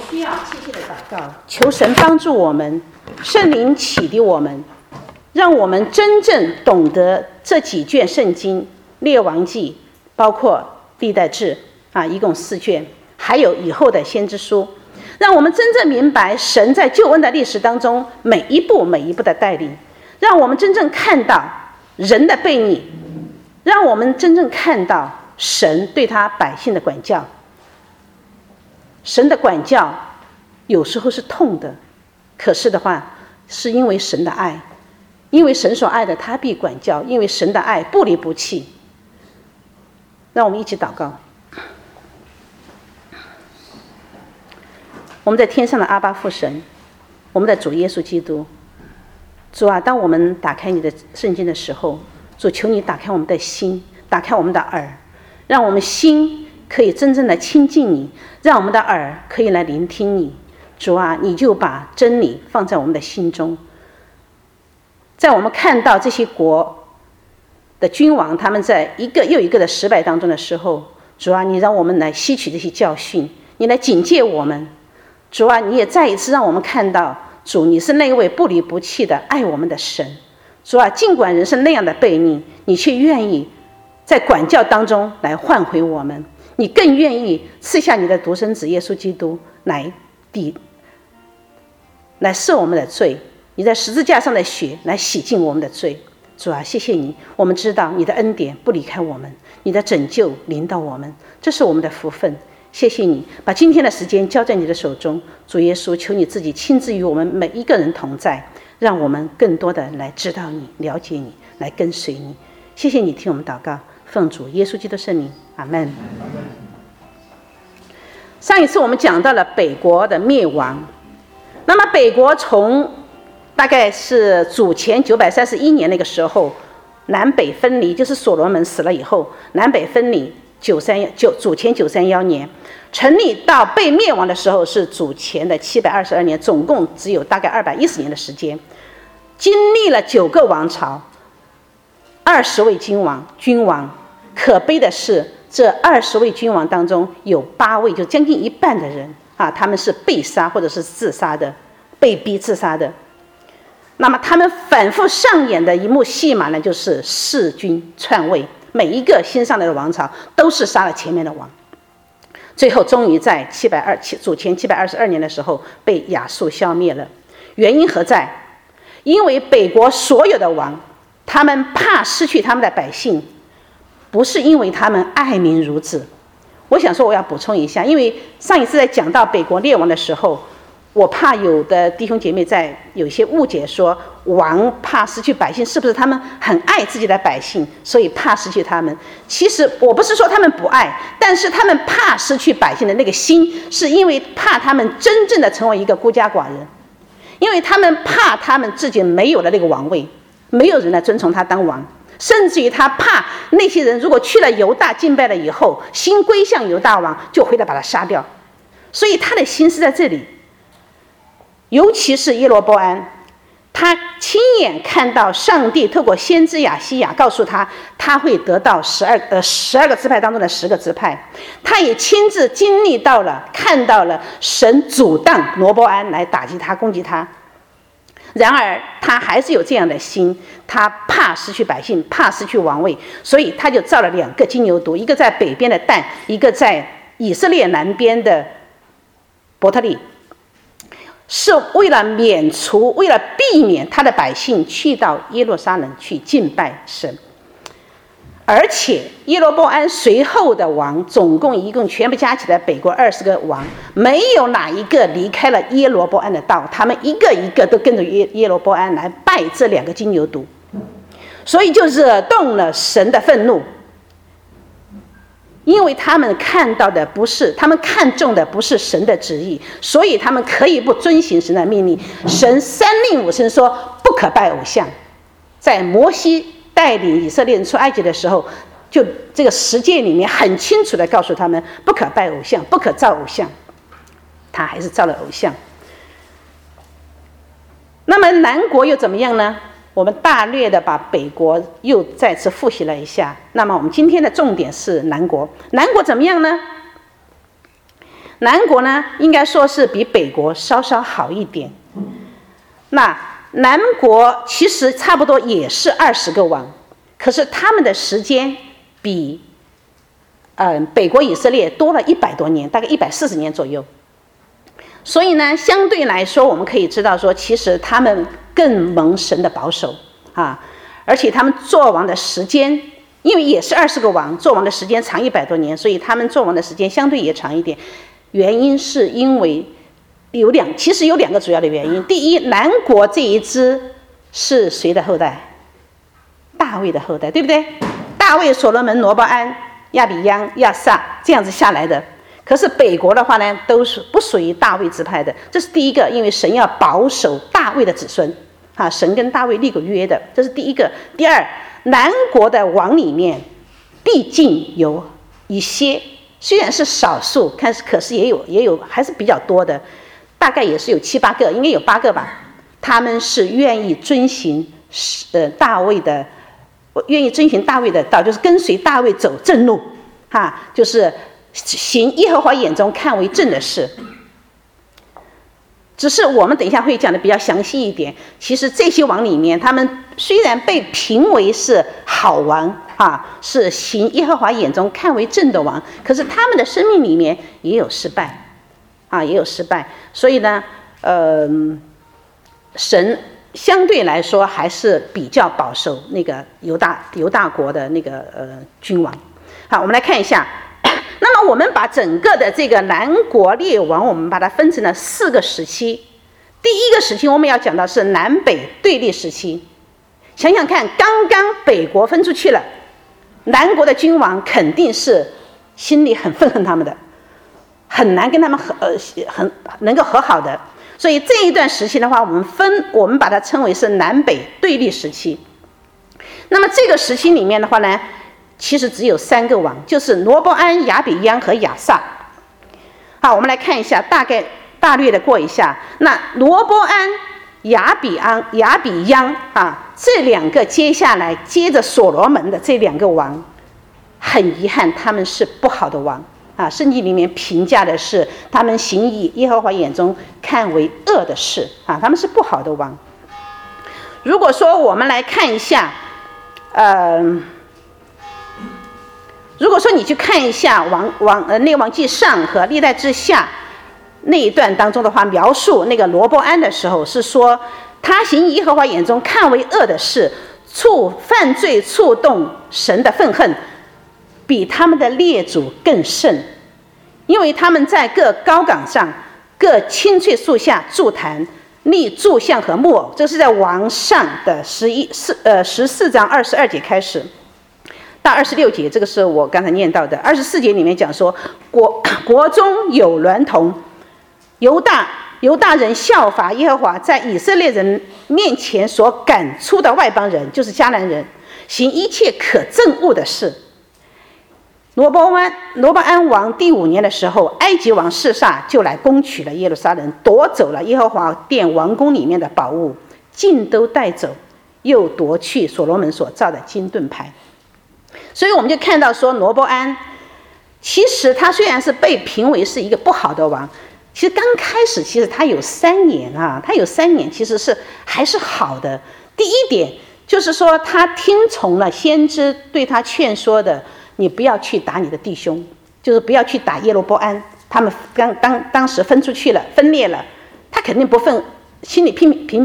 需要切切的祷告，求神帮助我们，圣灵启迪我们，让我们真正懂得这几卷圣经，列王记，包括历代志一共4卷，还有以后的先知书，让我们真正明白神在救恩的历史当中每一步每一步的带领，让我们真正看到人的悖逆，让我们真正看到神对他百姓的管教。神的管教有时候是痛的，可是的话是因为神的爱，因为神所爱的他必管教，因为神的爱不离不弃。让我们一起祷告。我们在天上的阿爸父神，我们的主耶稣基督，主啊，当我们打开你的圣经的时候，主求你打开我们的心，打开我们的耳，让我们心可以真正的亲近你，让我们的耳可以来聆听你。主啊，你就把真理放在我们的心中。在我们看到这些国的君王他们在一个又一个的失败当中的时候，主啊，你让我们来吸取这些教训，你来警戒我们。主啊，你也再一次让我们看到，主你是那位不离不弃的爱我们的神。主啊，尽管人是那样的悖逆，你却愿意在管教当中来换回我们，你更愿意赐下你的独生子耶稣基督来赦我们的罪，你在十字架上的血来洗净我们的罪。主啊，谢谢你，我们知道你的恩典不离开我们，你的拯救临到我们，这是我们的福分。谢谢你把今天的时间交在你的手中，主耶稣，求你自己亲自与我们每一个人同在，让我们更多的来知道你，了解你，来跟随你。谢谢你听我们祷告，奉主耶稣基督圣名，阿们。上一次我们讲到了北国的灭亡，那么北国从大概是主前931年那个时候南北分离，就是所罗门死了以后南北分离，主前931年成立到被灭亡的时候是主前的722年，总共只有大概210年的时间，经历了9个王朝，20位君王。可悲的是这20位君王当中有8位，就将近一半的人他们是被杀或者是自杀的，被逼自杀的。那么他们反复上演的一幕戏码呢，就是弑君篡位，每一个新上来的王朝都是杀了前面的王，最后终于在主前722年的时候被亚述消灭了。原因何在？因为北国所有的王，他们怕失去他们的百姓，不是因为他们爱民如子。我想说我要补充一下，因为上一次在讲到北国列王的时候，我怕有的弟兄姐妹在有一些误解，说王怕失去百姓，是不是他们很爱自己的百姓，所以怕失去他们？其实我不是说他们不爱，但是他们怕失去百姓的那个心，是因为怕他们真正的成为一个孤家寡人，因为他们怕他们自己没有了那个王位，没有人来遵从他当王，甚至于他怕那些人如果去了犹大敬拜了以后，心归向犹大王，就回来把他杀掉。所以他的心是在这里。尤其是耶罗波安，他亲眼看到上帝透过先知亚西亚告诉他，他会得到12个支派当中的10个支派。他也亲自经历到了，看到了神阻挡罗波安来打击他，攻击他。然而他还是有这样的心，他怕失去百姓，怕失去王位，所以他就造了2个金牛犊，一个在北边的但，一个在以色列南边的伯特利，是为了避免他的百姓去到耶路撒冷去敬拜神。而且耶罗波安随后的王一共全部加起来北国20个王，没有哪一个离开了耶罗波安的道，他们一个一个都跟着耶罗波安来拜这2个金牛犊，所以就惹动了神的愤怒。因为他们看重的不是神的旨意，所以他们可以不遵行神的命令。神3令5申说不可拜偶像，在摩西带领以色列人出埃及的时候，就这个10诫里面很清楚的告诉他们不可拜偶像，不可造偶像，他还是造了偶像。那么南国又怎么样呢？我们大略的把北国又再次复习了一下。那么我们今天的重点是南国。南国怎么样呢？ 南国呢，应该说是比北国稍稍好一点。那南国其实差不多也是20个王，可是他们的时间比北国以色列多了100多年，大概140年左右。所以呢，相对来说，我们可以知道说，其实他们更蒙神的保守啊，而且他们做王的时间，因为也是20个王，做王的时间长100多年，所以他们做王的时间相对也长一点。原因是因为其实有2个主要的原因。第一，南国这一支是谁的后代？大卫的后代，对不对？大卫、所罗门、罗波安、亚比央、亚撒这样子下来的。可是北国的话呢，都是不属于大卫支派的，这是第一个，因为神要保守大卫的子孙啊，神跟大卫立过约的，这是第一个。第二，南国的王里面，毕竟有一些，虽然是少数，可是也有还是比较多的，大概也是有7、8个，应该有8个吧。他们是愿意遵行大卫的道，就是跟随大卫走正路，就是行耶和华眼中看为正的事。只是我们等一下会讲的比较详细一点。其实这些王里面，他们虽然被评为是好王是行耶和华眼中看为正的王，可是他们的生命里面也有失败也有失败。所以呢，神相对来说还是比较保守那个犹大国的那个君王。好，我们来看一下。那么我们把整个的这个南国列王，我们把它分成了4个时期。第一个时期我们要讲到是南北对立时期。想想看，刚刚北国分出去了，南国的君王肯定是心里很愤恨他们的，很难跟他们很能够和好的。所以这一段时期的话，我们把它称为是南北对立时期。那么这个时期里面的话呢，其实只有3个王，就是罗波安、亚比央和亚撒。好，我们来看一下，大略的过一下。那罗波安、亚比央这2个接下来接着所罗门的这2个王，很遗憾他们是不好的王圣经里面评价的是他们行以耶和华眼中看为恶的事他们是不好的王。如果说我们来看一下如果说你去看一下列王记上和历代志下那一段当中的话，描述那个罗波安的时候，是说他行耶和华眼中看为恶的事，犯罪触动神的愤恨，比他们的列祖更甚，因为他们在各高岗上、各青翠树下筑坛，立柱像和木偶。这是在王上的14章22节开始到26节，这个是我刚才念到的。24节里面讲说，国中有娈童，犹大人效法耶和华在以色列人面前所赶出的外邦人，就是迦南人，行一切可憎恶的事。罗波安王第5年的时候，埃及王示撒就来攻取了耶路撒冷，夺走了耶和华殿王宫里面的宝物，尽都带走，又夺去所罗门所造的金盾牌。所以我们就看到说，罗波安其实他虽然是被评为是一个不好的王，其实刚开始其实他有3年他有3年其实还是好的。第一点就是说，他听从了先知对他劝说的，你不要去打你的弟兄，就是不要去打耶罗波安，他们当时分出去了，分裂了，他肯定不心里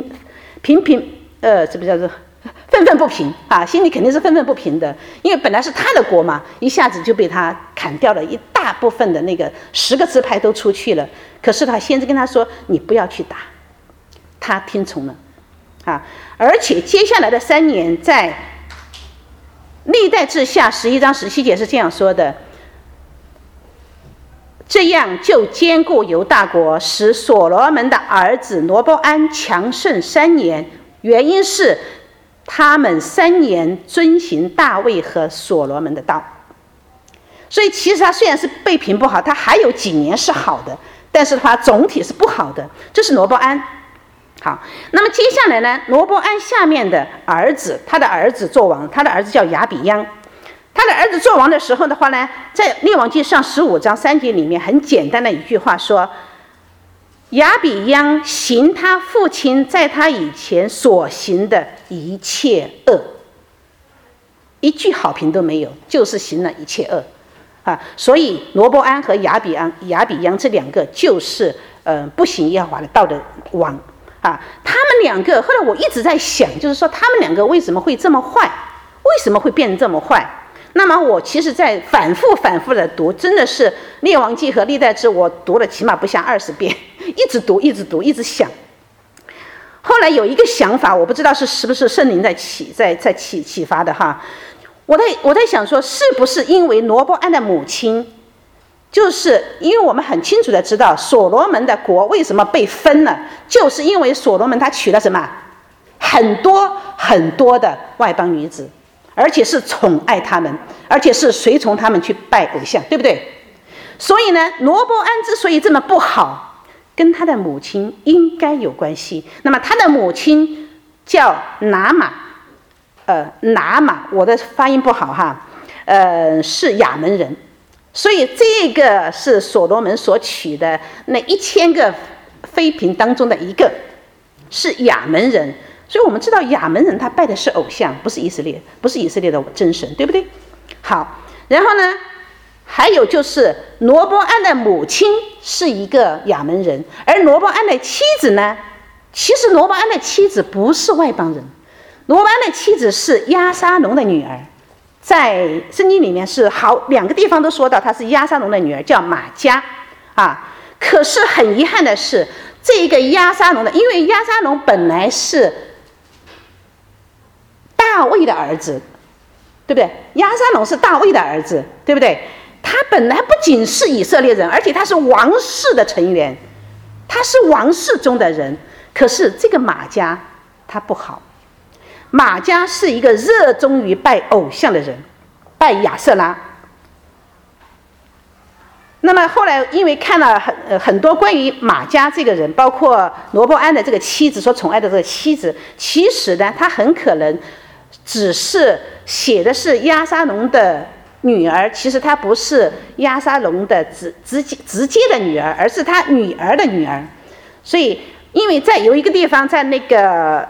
这不叫做愤愤不平心里肯定是愤愤不平的，因为本来是他的国嘛，一下子就被他砍掉了一大部分的那个10个支派都出去了。可是他先知跟他说，你不要去打，他听从了而且接下来的3年，在历代志下11章17节是这样说的：这样就坚固犹大国，使所罗门的儿子罗波安强盛3年，原因是他们3年遵行大卫和所罗门的道。所以其实他虽然是被评不好，他还有几年是好的，但是他总体是不好的。这是罗波安。好，那么接下来呢，罗波安下面的儿子，他的儿子做王，他的儿子叫亚比央。 他的儿子做王的时候的话呢，在列王记上15章3节里面很简单的一句话说，亚比央行他父亲在他以前所行的一切恶，一句好评都没有，就是行了一切恶啊。所以罗波安和亚比央这两个就是不行耶和华的道的王啊。他们两个后来我一直在想，就是说他们两个为什么会这么坏，为什么会变得这么坏。那么我其实在反复的读，真的是列王记和历代志我读了起码不下20遍，一直读一直想。后来有一个想法，我不知道是不是圣灵在启发的哈。我在想说，是不是因为罗波安的母亲，就是因为我们很清楚的知道所罗门的国为什么被分了，就是因为所罗门他娶了什么很多的外邦女子，而且是宠爱他们，而且是随从他们去拜偶像，对不对？所以呢，罗波安之所以这么不好，跟他的母亲应该有关系。那么他的母亲叫拿玛，我的发音不好哈，是亚门人，所以这个是所罗门所娶的那1000个妃嫔当中的一个，是亚门人。所以我们知道亚门人他拜的是偶像，不是以色列的真神，对不对？好，然后呢，还有就是罗波安的母亲是一个亚门人，而罗波安的妻子呢，其实罗波安的妻子不是外邦人，罗波安的妻子是押沙龙的女儿，在圣经里面是2个地方都说到她是押沙龙的女儿，叫玛迦啊。可是很遗憾的是，这个押沙龙的，因为押沙龙本来是大卫的儿子，对不对？押沙龙是大卫的儿子，对不对？他本来不仅是以色列人，而且他是王室的成员，他是王室中的人。可是这个玛迦他不好，玛迦是一个热衷于拜偶像的人，拜亚瑟拉。那么后来因为看了很多关于玛迦这个人，包括罗波安的这个妻子所宠爱的这个妻子，其实呢，他很可能只是写的是押沙龙的女儿，其实她不是押沙龙的直接的女儿，而是他女儿的女儿。所以因为在有一个地方，在那个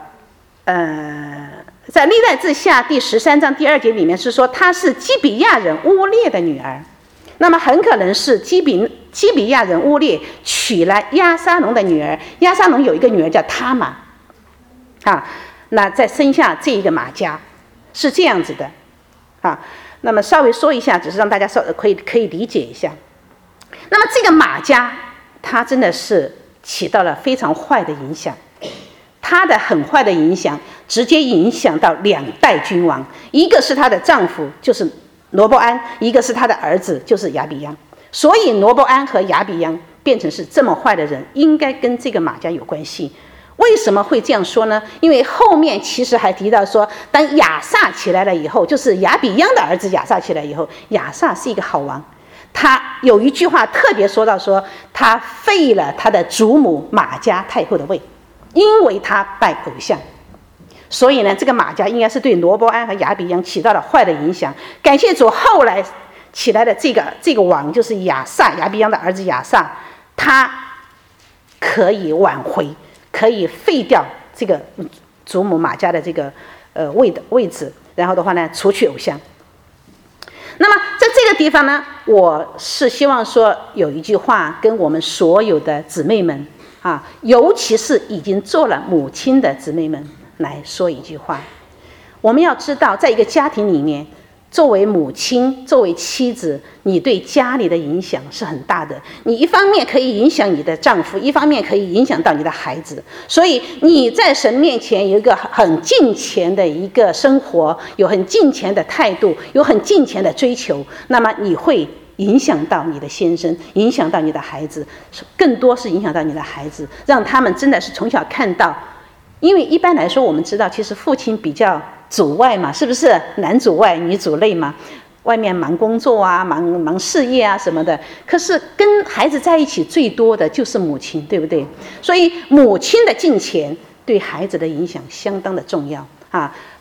在历代志下第13章第2节里面是说她是基比亚人乌列的女儿，那么很可能是基比亚人乌列娶了押沙龙的女儿，押沙龙有一个女儿叫他玛啊，那再生下这一个玛迦，是这样子的啊。那么稍微说一下，只是让大家可以理解一下。那么这个玛迦，她真的是起到了非常坏的影响，她的很坏的影响直接影响到2代君王，一个是她的丈夫就是罗波安，一个是她的儿子就是亚比央。所以罗波安和亚比央变成是这么坏的人，应该跟这个玛迦有关系。为什么会这样说呢？因为后面其实还提到说，当亚撒起来了以后，就是亚比央的儿子亚撒起来以后，亚撒是一个好王，他有一句话特别说到说，他废了他的祖母玛迦太后的位，因为他拜偶像。所以呢，这个玛迦应该是对罗波安和亚比央起到了坏的影响。感谢主，后来起来的这个王就是亚比央的儿子亚撒，他可以挽回，可以废掉这个祖母玛迦的这个位置，然后的话呢，除去偶像。那么在这个地方呢，我是希望说有一句话跟我们所有的姊妹们啊，尤其是已经做了母亲的姊妹们来说一句话。我们要知道，在一个家庭里面，作为母亲，作为妻子，你对家里的影响是很大的。你一方面可以影响你的丈夫，一方面可以影响到你的孩子。所以你在神面前有一个很敬虔的一个生活，有很敬虔的态度，有很敬虔的追求，那么你会影响到你的先生，影响到你的孩子，更多是影响到你的孩子，让他们真的是从小看到。因为一般来说我们知道，其实父亲比较主外嘛，是不是？男主外女主内嘛，外面忙工作啊，忙事业啊什么的。可是跟孩子在一起最多的就是母亲，对不对？所以母亲的敬虔对孩子的影响相当的重要啊。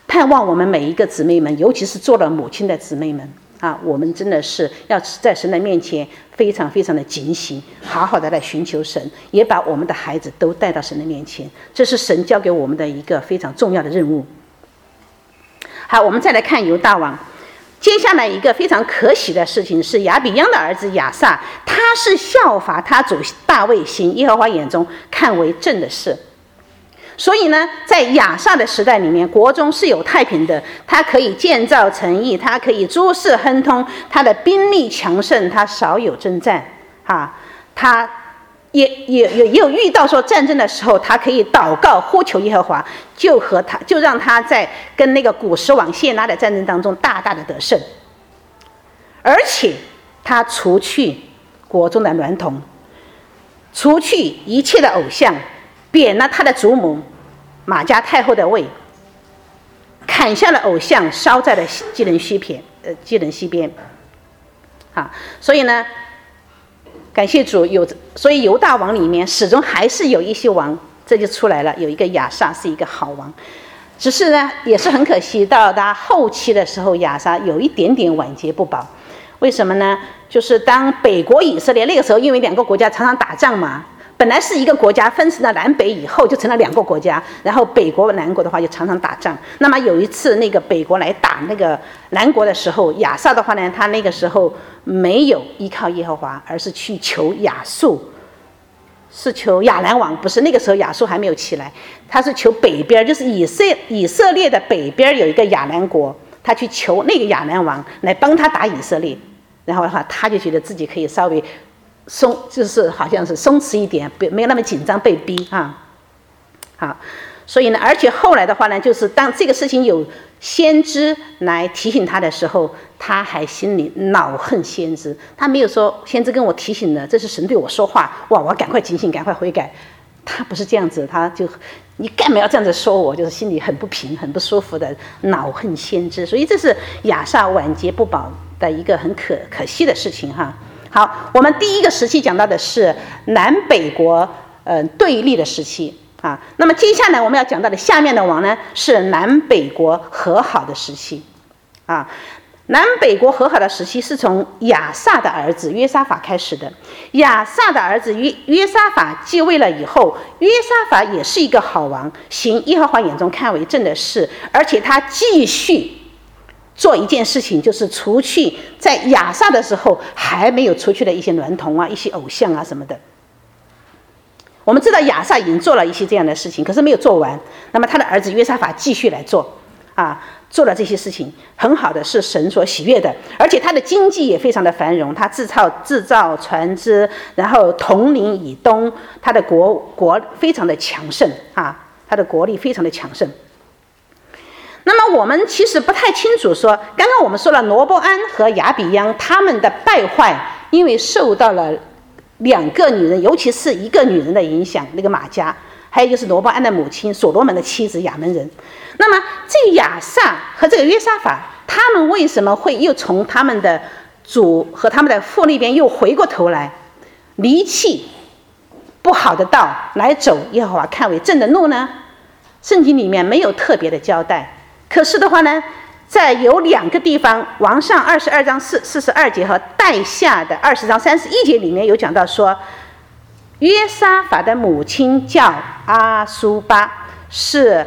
盼望我们每一个姊妹们，尤其是做了母亲的姊妹们啊，我们真的是要在神的面前非常非常的警醒，好好的来寻求神，也把我们的孩子都带到神的面前，这是神交给我们的一个非常重要的任务。好，我们再来看犹大王。接下来一个非常可喜的事情是，亚比央的儿子亚撒，他是效法他主大卫行耶和华眼中看为正的事。所以呢，在亚撒的时代里面，国中是有太平的，他可以建造城邑，他可以诸事亨通，他的兵力强盛，他少有征战他也有遇到说战争的时候，他可以祷告呼求耶和华，就让他在跟那个古时王谢拉的战争当中大大的得胜。而且他除去国中的娈童，除去一切的偶像，贬了他的祖母玛迦太后的位，砍下了偶像，烧在了基伦西边。所以呢，感谢主，所以犹大王里面始终还是有一些王，这就出来了，有一个亚撒是一个好王。只是呢，也是很可惜，到他后期的时候，亚撒有一点点晚节不保。为什么呢？就是当北国以色列那个时候，因为两个国家常常打仗嘛，本来是一个国家，分成了南北以后就成了两个国家，然后北国南国的话就常常打仗。那么有一次那个北国来打那个南国的时候，亚撒的话呢，他那个时候没有依靠耶和华，而是去求亚述，是求亚兰王，不是，那个时候亚述还没有起来，他是求北边，就是以色列的北边有一个亚兰国，他去求那个亚兰王来帮他打以色列，然后的话他就觉得自己可以稍微就是好像是松弛一点，没有那么紧张被逼好，所以呢，而且后来的话呢，就是当这个事情有先知来提醒他的时候，他还心里恼恨先知，他没有说先知跟我提醒了，这是神对我说话，哇，我要赶快警醒，赶快悔改。他不是这样子，他就你干嘛要这样子说我，就是心里很不平很不舒服的恼恨先知。所以这是亚撒晚节不保的一个很可惜的事情好，我们第一个时期讲到的是南北国对立的时期那么接下来我们要讲到的下面的王呢，是南北国和好的时期南北国和好的时期是从亚撒的儿子约沙法开始的。亚撒的儿子约沙法继位了以后，约沙法也是一个好王，行耶和华眼中看为正的事，而且他继续做一件事情，就是除去在亚撒的时候还没有除去的一些娈童一些偶像什么的。我们知道亚撒已经做了一些这样的事情，可是没有做完，那么他的儿子约沙法继续来做做了这些事情，很好的，是神所喜悦的，而且他的经济也非常的繁荣，他制造船只，然后统领以东，他的国非常的强盛他的国力非常的强盛。那么我们其实不太清楚说，刚刚我们说了罗波安和亚比央他们的败坏，因为受到了两个女人，尤其是一个女人的影响，那个玛迦，还有就是罗波安的母亲所罗门的妻子亚门人。那么这个亚撒和这个约沙法，他们为什么会又从他们的主和他们的父那边又回过头来，离弃不好的道，来走耶和华看为正的路呢？圣经里面没有特别的交代，可是的话呢，在有两个地方，王上22章42节和带下的20章31节里面有讲到说，约沙法的母亲叫阿苏巴，是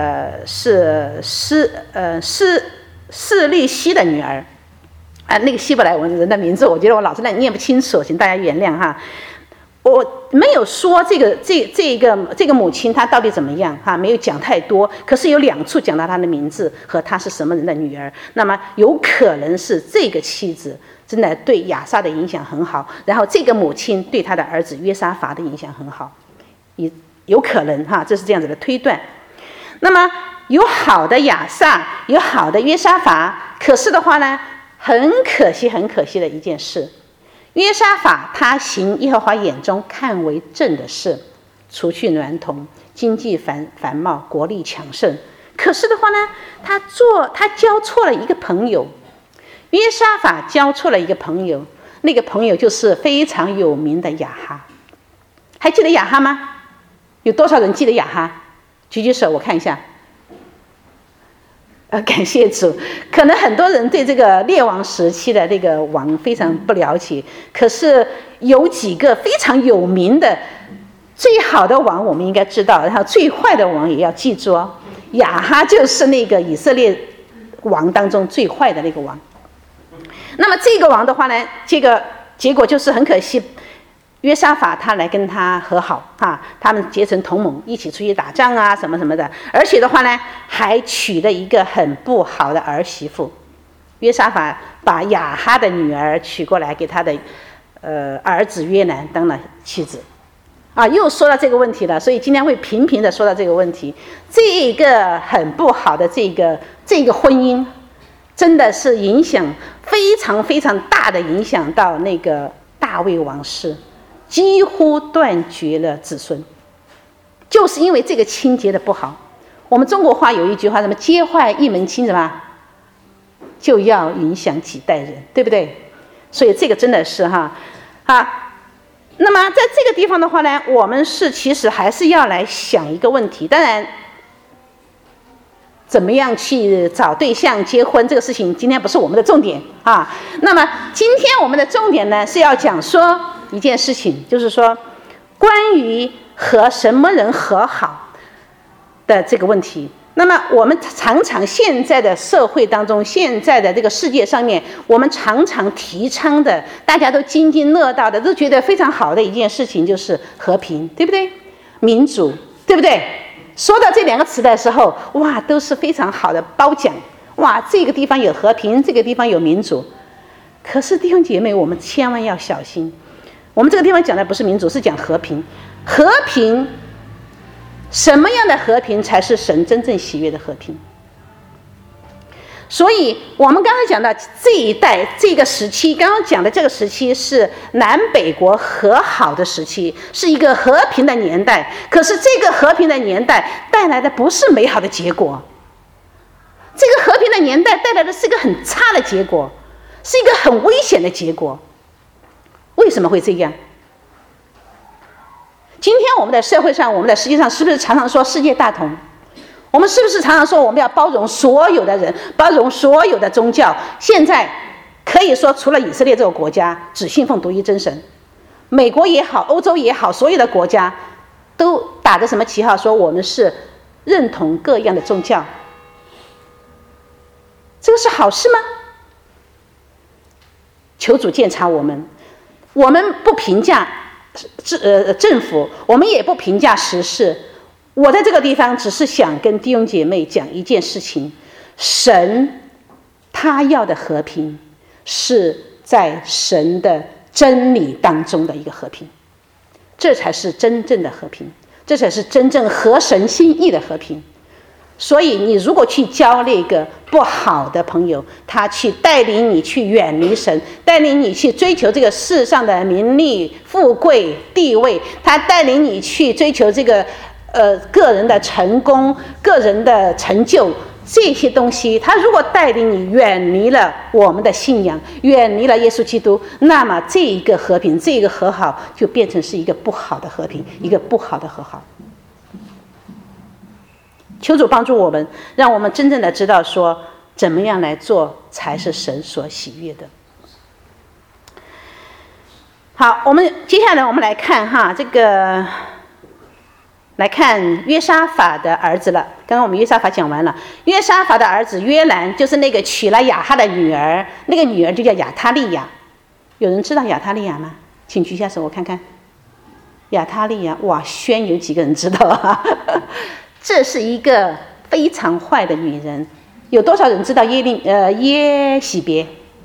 示利希的女儿那个希伯来文人的名字，我觉得我老是念不清楚，请大家原谅我没有说这个母亲她到底怎么样没有讲太多，可是有两处讲到她的名字和她是什么人的女儿。那么有可能是这个妻子真的对亚撒的影响很好，然后这个母亲对她的儿子约沙法的影响很好，也有可能这是这样子的推断。那么有好的亚撒，有好的约沙法，可是的话呢，很可惜的一件事，约沙法他行耶和华眼中看为正的事，除去娈童，经济繁茂，国力强盛。可是的话呢，他交错了一个朋友，约沙法交错了一个朋友，那个朋友就是非常有名的亚哈。还记得亚哈吗？有多少人记得亚哈？举举手我看一下。 感谢主。可能很多人对这个列王时期的这个王非常不了解，可是有几个非常有名的最好的王我们应该知道，然后最坏的王也要记住哦。亚哈就是那个以色列王当中最坏的那个王。那么这个王的话呢，这个结果就是很可惜，约沙法他来跟他和好啊，他们结成同盟，一起出去打仗啊，什么什么的。而且的话呢，还娶了一个很不好的儿媳妇。约沙法把亚哈的女儿娶过来，给他的儿子约兰当了妻子。啊，又说到这个问题了，所以今天会频频的说到这个问题。这个很不好的这个婚姻，真的是影响非常非常大的影响到那个大卫王室，几乎断绝了子孙，就是因为这个清洁的不好。我们中国话有一句话，什么接坏一门亲，什么就要影响几代人，对不对？所以这个真的是那么在这个地方的话呢，我们其实还是要来想一个问题。当然怎么样去找对象结婚这个事情今天不是我们的重点啊。那么今天我们的重点呢，是要讲说一件事情，就是说关于和什么人和好的这个问题。那么我们常常现在的社会当中，现在的这个世界上面，我们常常提倡的，大家都津津乐道的，都觉得非常好的一件事情就是和平，对不对？民主，对不对？说到这两个词的时候，哇，都是非常好的褒奖。哇，这个地方有和平，这个地方有民主。可是弟兄姐妹，我们千万要小心，我们这个地方讲的不是民主，是讲和平。和平，什么样的和平才是神真正喜悦的和平？所以我们刚才讲到这一代这个时期，刚刚讲的这个时期是南北国和好的时期，是一个和平的年代。可是这个和平的年代带来的不是美好的结果，这个和平的年代带来的是一个很差的结果，是一个很危险的结果。为什么会这样？今天我们的社会上，我们的世界上是不是常常说世界大同？我们是不是常常说我们要包容所有的人，包容所有的宗教？现在可以说除了以色列这个国家只信奉独一真神，美国也好，欧洲也好，所有的国家都打着什么旗号说我们是认同各样的宗教。这个是好事吗？求主鉴察我们。我们不评价政府，我们也不评价时事。我在这个地方只是想跟弟兄姐妹讲一件事情：神他要的和平是在神的真理当中的一个和平，这才是真正的和平，这才是真正合神心意的和平。所以你如果去交那个不好的朋友，他去带领你去远离神，带领你去追求这个世上的名利富贵地位，他带领你去追求这个个人的成功，个人的成就，这些东西，他如果带领你远离了我们的信仰，远离了耶稣基督，那么这一个和平，这个和好就变成是一个不好的和平，一个不好的和好。求主帮助我们，让我们真正的知道说怎么样来做才是神所喜悦的。好，我们接下来我们来看这个来看约沙法的儿子了。刚刚我们约沙法讲完了，约沙法的儿子约兰就是那个娶了亚哈的女儿，那个女儿就叫亚他利亚。有人知道亚他利亚吗？请举一下手我看看。亚他利亚，哇，宣有几个人知道啊？这是一个非常坏的女人。有多少人知道耶洗别？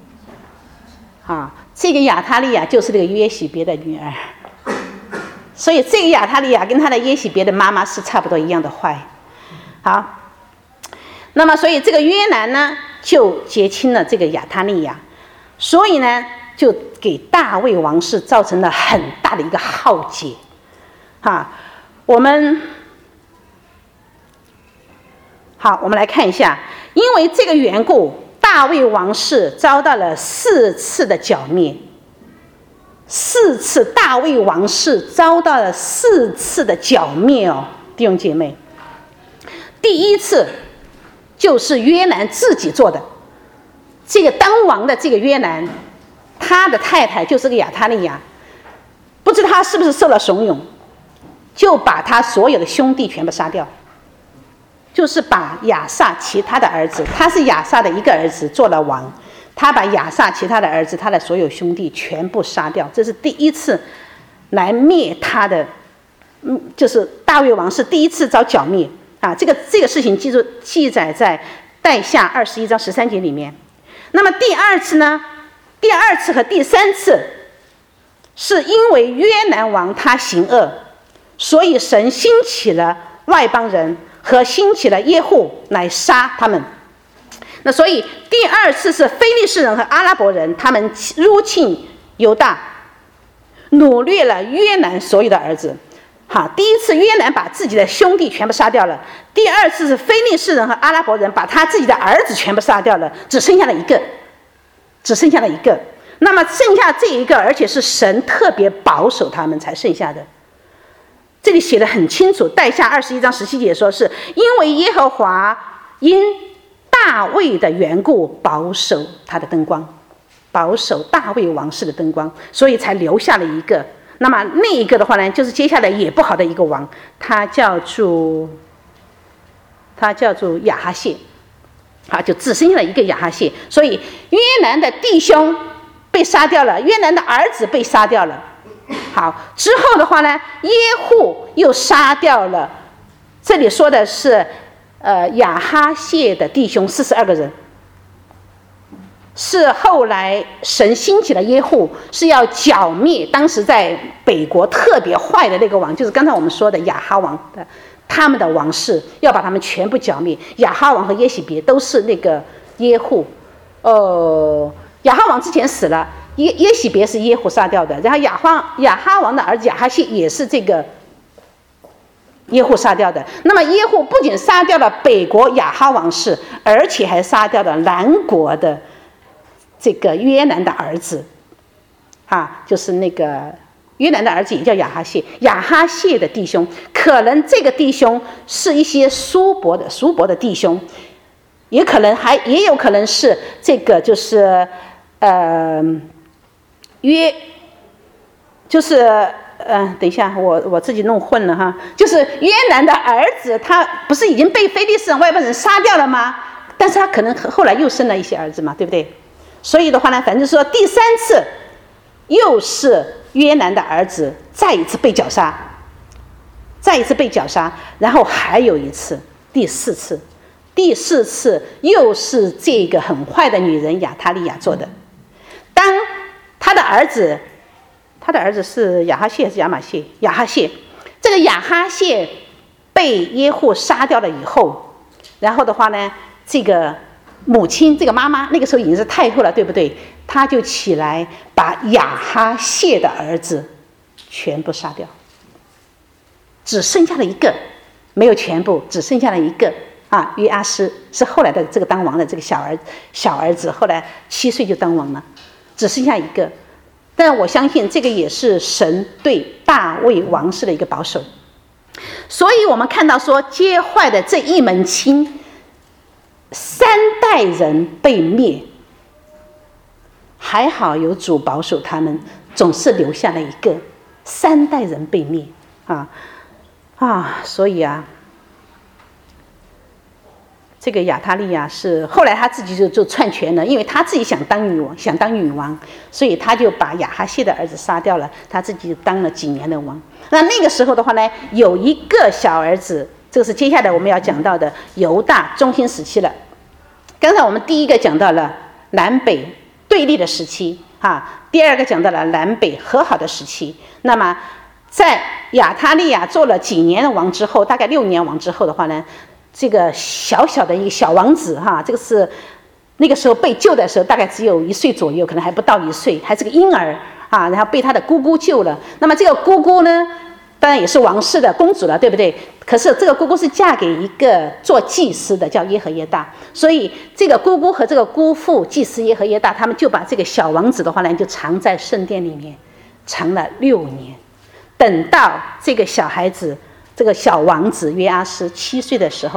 这个亚他利亚就是那个约洗别的女儿。所以这个亚他利亚跟他的耶洗别的妈妈是差不多一样的坏。好，那么所以这个约兰呢就结亲了这个亚他利亚，所以呢就给大卫王室造成了很大的一个浩劫。我们来看一下，因为这个缘故，大卫王室遭到了4次的剿灭。4次，大卫王室遭到了4次的剿灭哦，弟兄姐妹。第一次就是约兰自己做的。这个当王的这个约兰，他的太太就是个亚他利雅，不知道他是不是受了怂恿，就把他所有的兄弟全部杀掉，就是把亚萨其他的儿子，他是亚萨的一个儿子做了王，他把亚萨其他的儿子，他的所有兄弟全部杀掉，这是第一次来灭他的，就是大卫王是第一次遭剿灭啊。这个事情记载在代下21章13节里面。那么第二次呢？第二次和第三次是因为约兰王他行恶，所以神兴起了外邦人和兴起了耶户来杀他们。那所以第二次是非利士人和阿拉伯人，他们入侵犹大，掳掠了约兰所有的儿子。好，第一次约兰把自己的兄弟全部杀掉了，第二次是非利士人和阿拉伯人把他自己的儿子全部杀掉了，只剩下了一个。那么剩下这一个，而且是神特别保守他们才剩下的。这里写得很清楚，代下21章17节说，是因为耶和华因大卫的缘故保守他的灯光，保守大卫王室的灯光，所以才留下了一个。那么那一个的话呢，就是接下来也不好的一个王，他叫做亚哈谢，啊，就只剩下了一个亚哈谢。所以约兰的弟兄被杀掉了，约兰的儿子被杀掉了。好，之后的话呢，耶户又杀掉了，这里说的是亚哈谢的弟兄42个人。是后来神兴起了耶户，是要剿灭当时在北国特别坏的那个王，就是刚才我们说的亚哈王的，他们的王室要把他们全部剿灭。亚哈王和耶洗别都是那个耶户，亚哈王之前死了，耶洗别是耶户杀掉的，然后亚哈王的儿子亚哈谢也是这个耶户杀掉的。那么耶户不仅杀掉了北国亚哈王室，而且还杀掉了南国的这个约兰的儿子，啊，就是那个约兰的儿子也叫亚哈谢，亚哈谢的弟兄，可能这个弟兄是一些叔伯的弟兄，也有可能是这个就是等一下，我自己弄混了哈，就是约兰的儿子，他不是已经被非利士人外邦人杀掉了吗？但是他可能后来又生了一些儿子嘛，对不对？所以的话呢，反正说第三次又是约兰的儿子再一次被绞杀，然后还有一次，第四次又是这个很坏的女人亚他利雅做的。当他的儿子是亚哈谢还是亚玛谢？亚哈谢，这个亚哈谢被耶户杀掉了以后，然后的话呢，这个母亲，这个妈妈那个时候已经是太后了，对不对？她就起来把亚哈谢的儿子全部杀掉，只剩下了一个，没有全部，只剩下了一个啊。约阿施是后来的这个当王的这个小儿子，后来7岁就当王了，只剩下一个。但我相信这个也是神对大卫王室的一个保守。所以我们看到说，接坏的这一门亲3代人被灭，还好有主保守他们，总是留下了一个。3代人被灭所以这个亚他利雅是后来他自己就篡权了，因为他自己想当女王，所以他就把亚哈谢的儿子杀掉了，他自己当了几年的王。那个时候的话呢，有一个小儿子，这个是接下来我们要讲到的犹大中心时期了。刚才我们第一个讲到了南北对立的时期第二个讲到了南北和好的时期。那么在亚他利雅做了几年的王之后，大概6年王之后的话呢，这个小小的一个小王子这个是那个时候被救的时候大概只有1岁左右，可能还不到1岁，还是个婴儿然后被他的姑姑救了。那么这个姑姑呢，当然也是王室的公主了，对不对？可是这个姑姑是嫁给一个做祭司的，叫耶和耶大，所以这个姑姑和这个姑父祭司耶和耶大，他们就把这个小王子的话呢，就藏在圣殿里面，藏了6年。等到这个小孩子，这个小王子约阿施7岁的时候，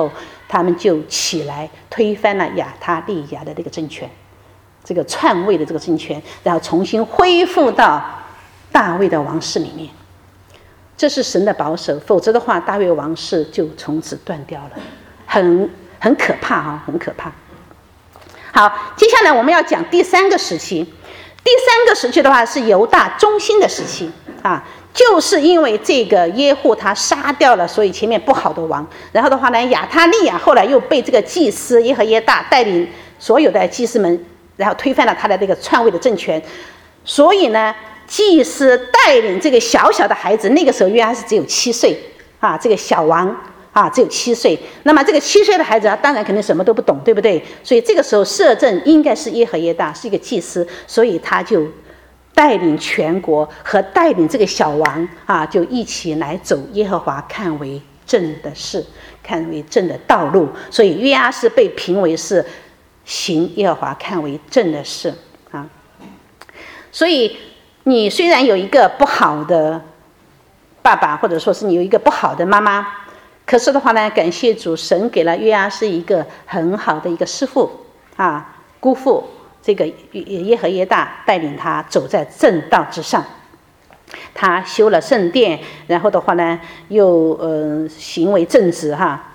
他们就起来推翻了亚他利雅的这个政权，这个篡位的这个政权，然后重新恢复到大卫的王室里面。这是神的保守，否则的话，大卫王室就从此断掉了，很可怕啊，很可怕。好，接下来我们要讲第三个时期。第三个时期的话是犹大中兴的时期啊，就是因为这个耶户他杀掉了所以前面不好的王，然后的话呢，亚他利雅后来又被这个祭司耶和耶大带领所有的祭司们，然后推翻了他的这个篡位的政权，所以呢，祭司带领这个小小的孩子，那个时候约阿斯只有7岁啊，这个小王啊，只有7岁。那么这个7岁的孩子当然肯定什么都不懂，对不对？所以这个时候摄政应该是耶和耶大，是一个祭司，所以他就带领全国和带领这个小王啊，就一起来走耶和华看为正的事，看为正的道路。所以约阿斯被评为是行耶和华看为正的事啊。所以你虽然有一个不好的爸爸，或者说是你有一个不好的妈妈，可是的话呢，感谢主，神给了约阿斯一个很好的一个师父啊，姑父，这个耶和耶大带领他走在正道之上。他修了圣殿，然后的话呢，又行为正直哈。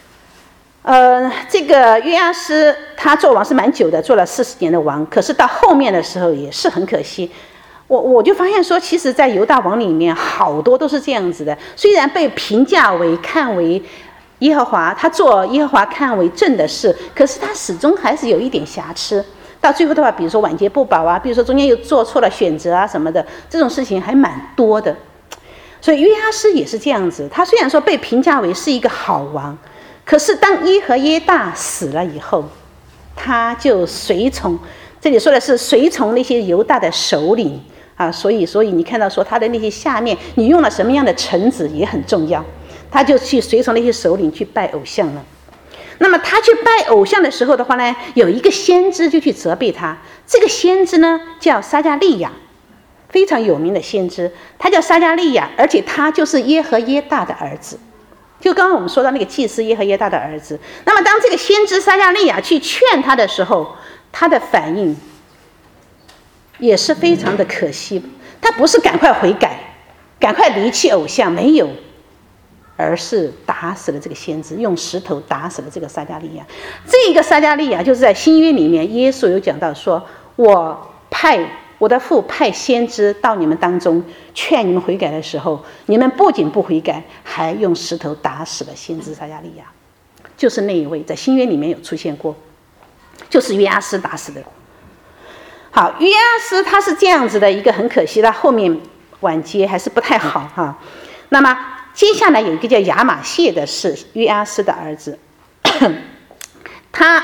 这个约阿斯他做王是蛮久的，做了40年的王，可是到后面的时候也是很可惜。我就发现说，其实在犹大王里面好多都是这样子的，虽然被评价为看为耶和华，他做耶和华看为正的事，可是他始终还是有一点瑕疵。到最后的话，比如说晚节不保啊，比如说中间又做错了选择啊什么的，这种事情还蛮多的。所以约阿斯也是这样子，他虽然说被评价为是一个好王，可是当耶和耶大死了以后，他就随从，这里说的是随从那些犹大的首领啊，所以你看到说他的那些下面，你用了什么样的臣子也很重要，他就去随从那些首领去拜偶像了。那么他去拜偶像的时候的话呢，有一个先知就去责备他，这个先知呢叫撒迦利亚，非常有名的先知，他叫撒迦利亚，而且他就是耶和耶大的儿子，就刚刚我们说到那个祭司耶和耶大的儿子。那么当这个先知撒迦利亚去劝他的时候，他的反应也是非常的可惜，他不是赶快悔改，赶快离弃偶像，没有，而是打死了这个先知，用石头打死了这个撒迦利亚。这个撒迦利亚就是在新约里面，耶稣有讲到说，我的父派先知到你们当中劝你们悔改的时候，你们不仅不悔改，还用石头打死了先知撒迦利亚，就是那一位在新约里面有出现过，就是约阿斯打死的。好，约阿斯他是这样子的一个，很可惜他后面晚节还是不太好哈。那么接下来有一个叫亚玛谢的，是约阿斯的儿子，他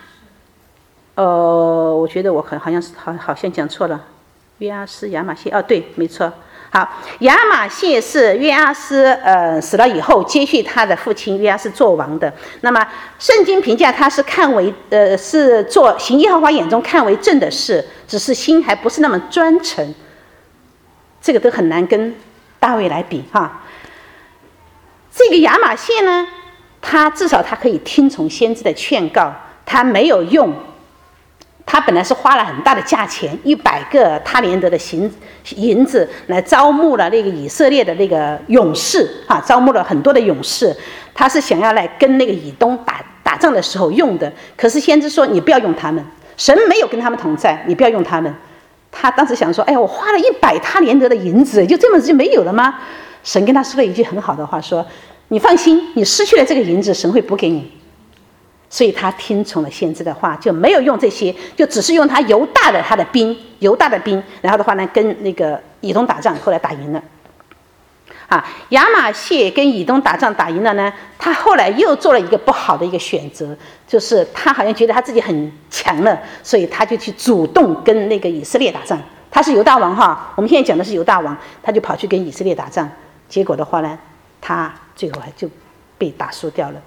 我觉得我好像讲错了，约阿斯亚玛谢，对，没错。好，亚玛谢是约阿斯死了以后接续他的父亲约阿斯做王的。那么圣经评价他是看为是做行耶和华眼中看为正的事，只是心还不是那么专诚，这个都很难跟大卫来比哈。这个亚玛谢呢，他至少他可以听从先知的劝告，他没有用，他本来是花了很大的价钱100个他连得的银子来招募了那个以色列的那个勇士啊，招募了很多的勇士，他是想要来跟那个以东打仗的时候用的。可是先知说你不要用他们，神没有跟他们同在，你不要用他们。他当时想说，哎呀，我花了100他连得的银子，就这么就没有了吗？神跟他说了一句很好的话，说你放心，你失去了这个银子，神会补给你。所以他听从了先知的话，就没有用这些，就只是用他犹大的兵，然后的话呢，跟那个以东打仗，后来打赢了。亚玛谢跟以东打仗打赢了呢，他后来又做了一个不好的一个选择，就是他好像觉得他自己很强了，所以他就去主动跟那个以色列打仗。他是犹大王哈，我们现在讲的是犹大王，他就跑去跟以色列打仗，结果的话呢，他最后就被打输掉了。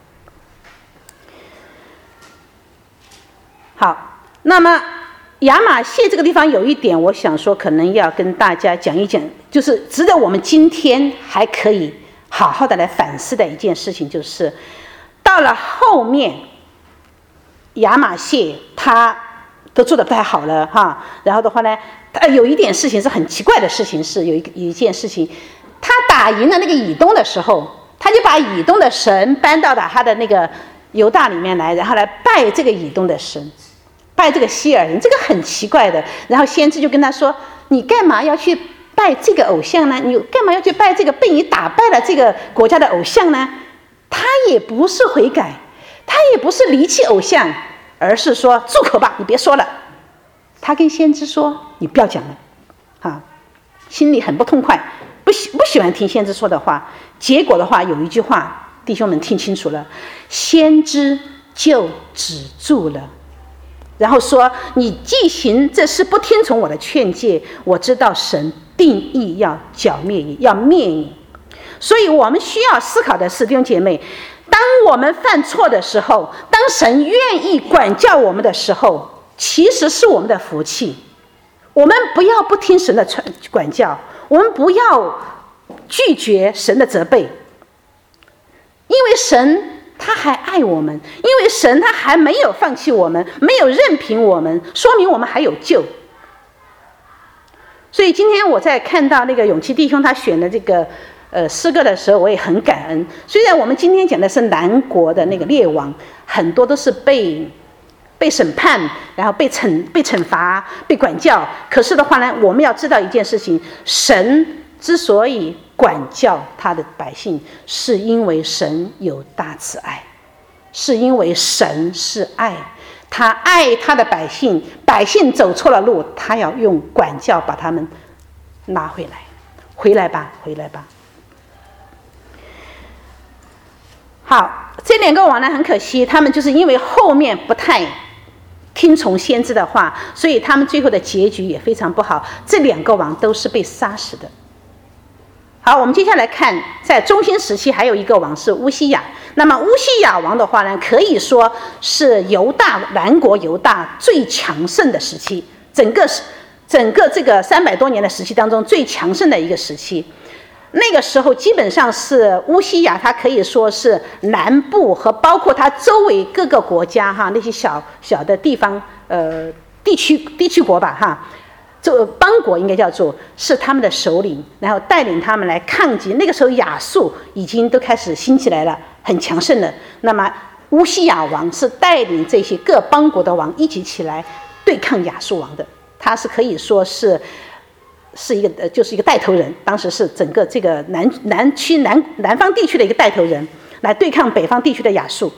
好，那么亚玛谢这个地方有一点，我想说可能要跟大家讲一讲，就是值得我们今天还可以好好的来反思的一件事情，就是到了后面，亚玛谢他都做得不太好了哈。然后的话呢，有一点事情是很奇怪的事情，是有一件事情，他打赢了那个以东的时候，他就把以东的神搬到了他的那个犹大里面来，然后来拜这个以东的神，拜这个希尔人，这个很奇怪的。然后先知就跟他说：“你干嘛要去拜这个偶像呢？你干嘛要去拜这个被你打败了这个国家的偶像呢？”他也不是悔改，他也不是离弃偶像，而是说住口吧，你别说了。他跟先知说：“你不要讲了。”啊，心里很不痛快，不喜欢听先知说的话。结果的话，有一句话，弟兄们听清楚了，先知就止住了，然后说：“你既行这事，不听从我的劝诫，我知道神定义要剿灭你，要灭你。”所以我们需要思考的是，弟兄姐妹，当我们犯错的时候，当神愿意管教我们的时候，其实是我们的福气。我们不要不听神的管教，我们不要拒绝神的责备，因为神他还爱我们，因为神他还没有放弃我们，没有任凭我们，说明我们还有救。所以今天我在看到那个永琪弟兄他选的这个诗歌的时候，我也很感恩。虽然我们今天讲的是南国的那个列王，很多都是被审判，然后被惩罚、被管教，可是的话呢，我们要知道一件事情，神之所以管教他的百姓，是因为神有大慈爱，是因为神是爱，他爱他的百姓，百姓走错了路，他要用管教把他们拉回来，回来吧，回来吧。好，这两个王呢，很可惜，他们就是因为后面不太听从先知的话，所以他们最后的结局也非常不好。这两个王都是被杀死的。好，我们接下来看，在中兴时期还有一个王是乌西雅。那么乌西雅王的话呢，可以说是南国犹大最强盛的时期，整个这个300多年的时期当中最强盛的一个时期。那个时候基本上是乌西雅，他可以说是南部和包括他周围各个国家哈，那些小的地方地区国吧哈，这邦国应该叫做，是他们的首领，然后带领他们来抗击。那个时候亚述已经都开始兴起来了，很强盛了。那么乌西雅王是带领这些各邦国的王一起来对抗亚述王的，他是可以说是就是一个带头人，当时是整个这个南方地区的一个带头人，来对抗北方地区的亚述。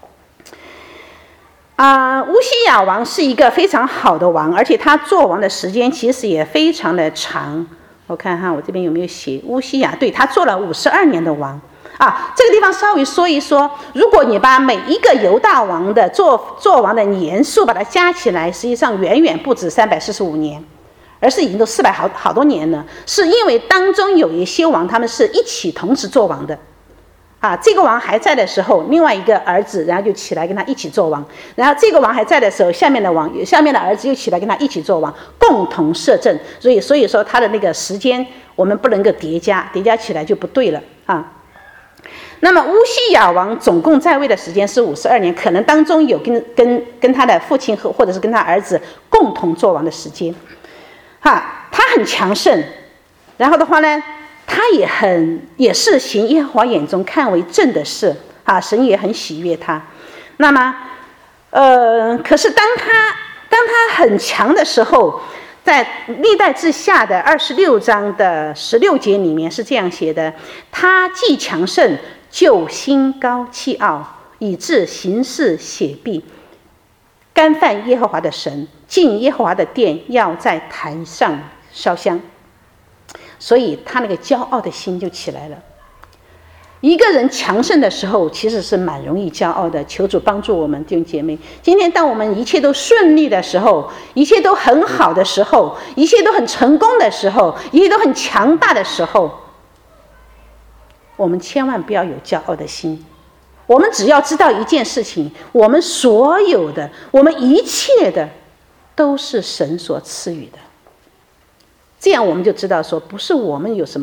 乌西雅王是一个非常好的王，而且他做王的时间其实也非常的长。我看哈，我这边有没有写乌西雅？对，他做了52年的王。这个地方稍微说一说，如果你把每一个犹大王的做王的年数把它加起来，实际上远远不止345年。而是已经都400好多年了，是因为当中有一些王他们是一起同时做王的，这个王还在的时候，另外一个儿子然后就起来跟他一起做王，然后这个王还在的时候，下面的儿子又起来跟他一起做王，共同摄政。所以说他的那个时间我们不能够叠加起来就不对了啊。那么乌西雅王总共在位的时间是52年，可能当中有跟他的父亲或者是跟他儿子共同做王的时间。他很强盛，然后的话呢，他也是行耶和华眼中看为正的事，神也很喜悦他。那么，可是当他很强的时候，在历代志下的26章的16节里面是这样写的：他既强盛，就心高气傲，以致行事血闭，干犯耶和华的神，进耶和华的殿，要在坛上烧香。所以他那个骄傲的心就起来了。一个人强盛的时候，其实是蛮容易骄傲的。求主帮助我们弟兄姐妹。今天当我们一切都顺利的时候，一切都很好的时候，一切都很成功的时候，一切都很强大的时候，我们千万不要有骄傲的心。我们只要知道一件事情，我们所有的，我们一切的都是神所赐予的。这样我们就知道说，不是我们有什么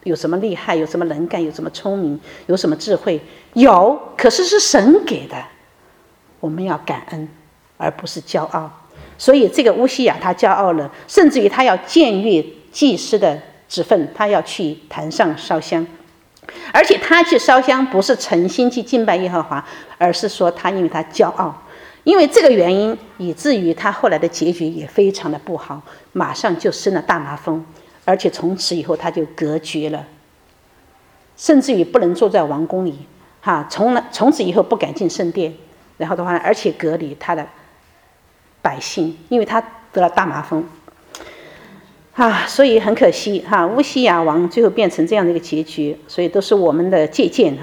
有什么厉害，有什么能干，有什么聪明，有什么智慧？有，可是是神给的，我们要感恩，而不是骄傲。所以这个乌西雅他骄傲了，甚至于他要僭越祭司的职分，他要去坛上烧香，而且他去烧香不是诚心去敬拜耶和华，而是说他因为他骄傲，因为这个原因，以至于他后来的结局也非常的不好，马上就生了大麻风，而且从此以后他就隔绝了，甚至于不能坐在王宫里，从此以后不敢进圣殿，然后的话，而且隔离他的百姓，因为他得了大麻风，所以很可惜乌西雅王最后变成这样的一个结局，所以都是我们的借鉴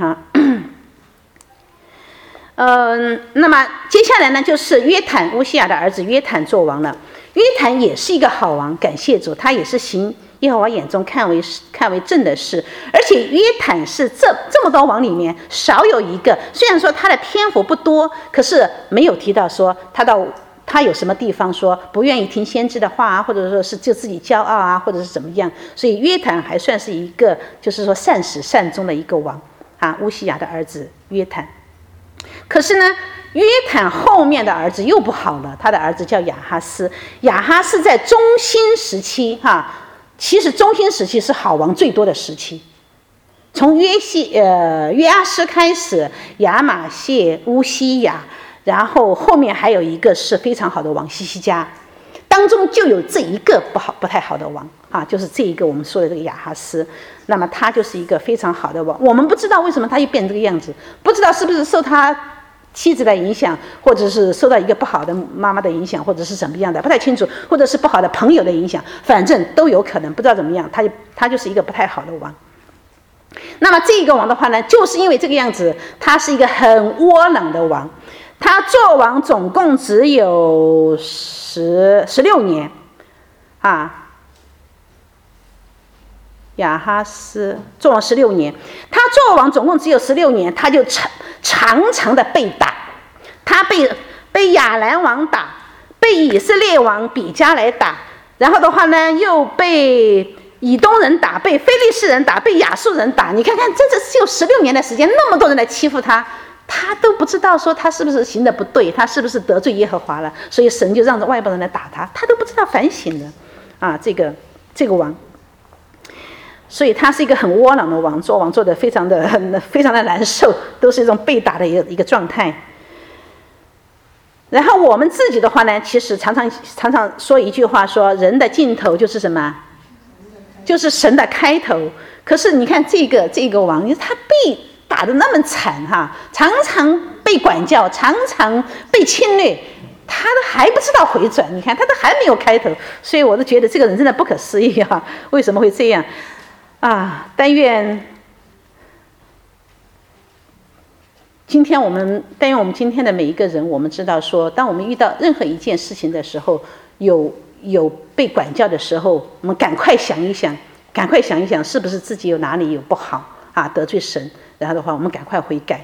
那么接下来呢，就是约坦，乌西雅的儿子约坦做王了。约坦也是一个好王，感谢主，他也是行耶和华眼中看为正的事。而且约坦是这么多王里面少有一个，虽然说他的篇幅不多，可是没有提到说他有什么地方说不愿意听先知的话或者说是就自己骄傲或者是怎么样。所以约坦还算是一个就是说善始善终的一个王乌西雅的儿子约坦。可是呢，约坦后面的儿子又不好了，他的儿子叫亚哈斯。亚哈斯在中兴时期其实中兴时期是好王最多的时期，从约阿施开始，亚玛谢、乌西雅，然后后面还有一个是非常好的王西西家，当中就有这一个不太好的王就是这一个我们说的这个亚哈斯。那么他就是一个非常好的王，我们不知道为什么他又变成这个样子，不知道是不是受他妻子的影响，或者是受到一个不好的妈妈的影响，或者是什么样的不太清楚，或者是不好的朋友的影响，反正都有可能，不知道怎么样，他就是一个不太好的王。那么这个王的话呢，就是因为这个样子，他是一个很窝囊的王，他做王总共只有16年亚哈斯做王16年，他做王总共只有16年，他就常常的被打，他被亚兰王打，被以色列王比加来打，然后的话呢又被以东人打，被非利士人打，被亚述人打。你看看，这只有16年的时间，那么多人来欺负他，他都不知道说他是不是行得不对，他是不是得罪耶和华了，所以神就让着外邦人来打他，他都不知道反省了这个王。所以他是一个很窝囊的王，做王做得非常的难受，都是一种被打的一个状态。然后我们自己的话呢，其实常常说一句话，说人的尽头就是什么？就是神的开头。可是你看这个王，他被打得那么惨常常被管教，常常被侵略，他都还不知道回转。你看他都还没有开头，所以我都觉得这个人真的不可思议为什么会这样？但愿我们今天的每一个人，我们知道说，当我们遇到任何一件事情的时候，有被管教的时候，我们赶快想一想，是不是自己有哪里有不好得罪神，然后的话，我们赶快悔改。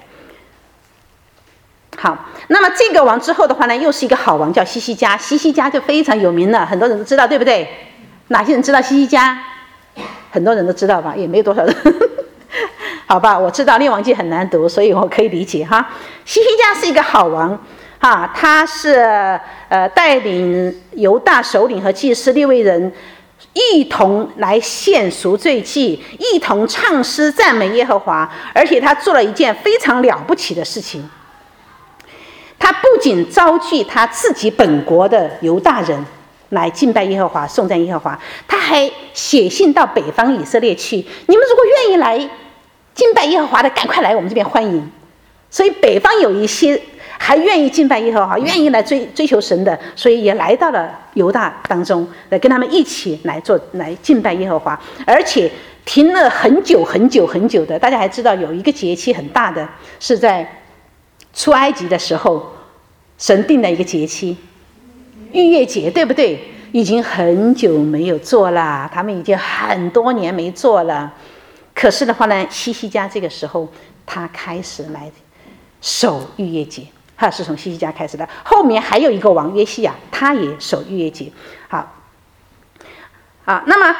好，那么这个王之后的话呢，又是一个好王，叫西西家。西西家就非常有名了，很多人都知道，对不对？哪些人知道西西家？很多人都知道吧，也没有多少人好吧，我知道《列王纪》很难读，所以我可以理解西西家是一个好王他是带领犹大首领和祭司利未人一同来献赎罪祭，一同唱诗赞美耶和华，而且他做了一件非常了不起的事情。他不仅招聚他自己本国的犹大人来敬拜耶和华，颂赞耶和华，他还写信到北方以色列去，你们如果愿意来敬拜耶和华的，赶快来我们这边欢迎。所以北方有一些还愿意敬拜耶和华，愿意来追求神的，所以也来到了犹大当中，来跟他们一起来敬拜耶和华，而且停了很久的。大家还知道有一个节期很大的，是在出埃及的时候，神定了一个节期，逾越节，对不对？已经很久没有做了，他们已经很多年没做了。可是的话呢，西西家这个时候他开始来守逾越节，他是从西西家开始的。后面还有一个王约西亚，他也守逾越节。好，那么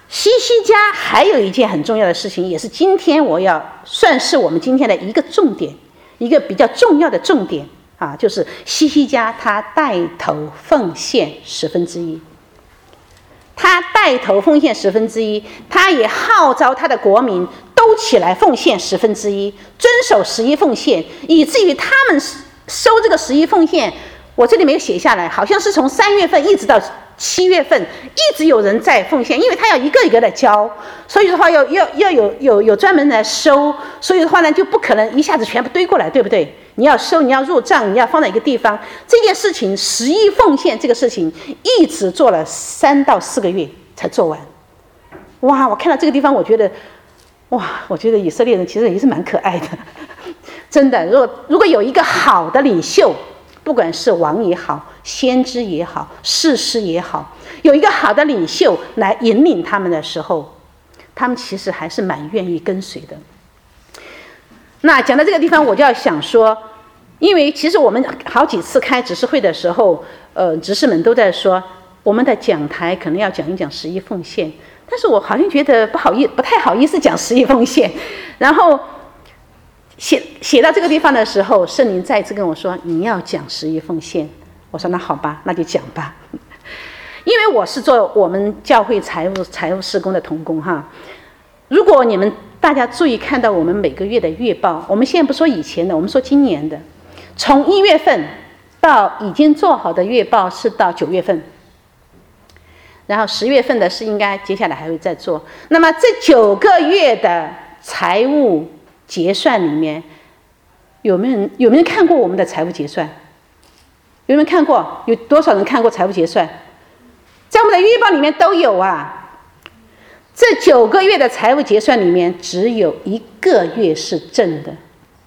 西西家还有一件很重要的事情，也是今天我要算是我们今天的一个重点，一个比较重要的重点啊，就是西西家他带头奉献1/10，他带头奉献1/10，他也号召他的国民都起来奉献1/10，遵守11奉献，以至于他们收这个11奉献，我这里没有写下来，好像是从3月份一直到7月份，一直有人在奉献，因为他要一个一个的交，所以的话要有专门来收，所以的话呢就不可能一下子全部堆过来，对不对？你要收，你要入账，你要放在一个地方。这件事情11奉献这个事情一直做了3到4个月才做完。哇，我看到这个地方，我觉得以色列人其实也是蛮可爱的，真的。如果有一个好的领袖，不管是王也好，先知也好，士师也好，有一个好的领袖来引领他们的时候，他们其实还是蛮愿意跟随的。那讲到这个地方，我就要想说，因为其实我们好几次开执事会的时候，执事们都在说，我们的讲台可能要讲一讲11奉献，但是我好像觉得不太好意思讲11奉献，然后写到这个地方的时候，圣灵再一次跟我说，你要讲11奉献。我说那好吧，那就讲吧。因为我是做我们教会财务事工的同工哈。如果你们大家注意看到我们每个月的月报，我们现在不说以前的，我们说今年的，从1月份到已经做好的月报是到9月份，然后10月份的是应该接下来还会再做。那么这9个月的财务结算里面，有没有人看过我们的财务结算？有没有看过？有多少人看过财务结算？在我们的月报里面都有啊。这9个月的财务结算里面，只有1个月是正的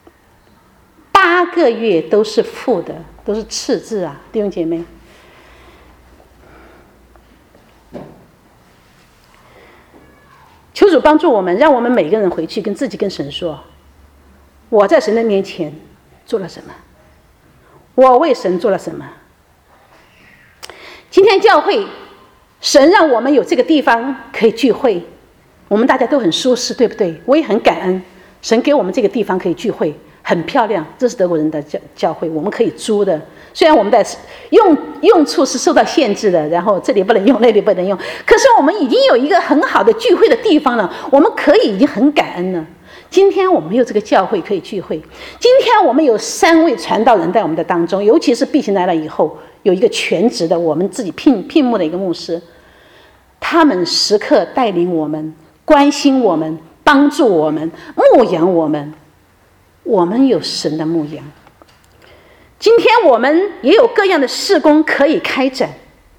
，8个月都是负的，都是赤字啊，弟兄姐妹。求主帮助我们，让我们每个人回去跟自己跟神说，我在神的面前做了什么，我为神做了什么。今天教会神让我们有这个地方可以聚会，我们大家都很舒适，对不对？我也很感恩神给我们这个地方可以聚会，很漂亮，这是德国人的教会，我们可以租的，虽然我们的用处是受到限制的，然后这里不能用，那里不能用，可是我们已经有一个很好的聚会的地方了，我们可以已经很感恩了。今天我们有这个教会可以聚会，今天我们有3位传道人在我们的当中，尤其是毕行来了以后，有一个全职的我们自己聘牧的一个牧师，他们时刻带领我们，关心我们，帮助我们，牧养我们，我们有神的牧养。今天我们也有各样的事工可以开展，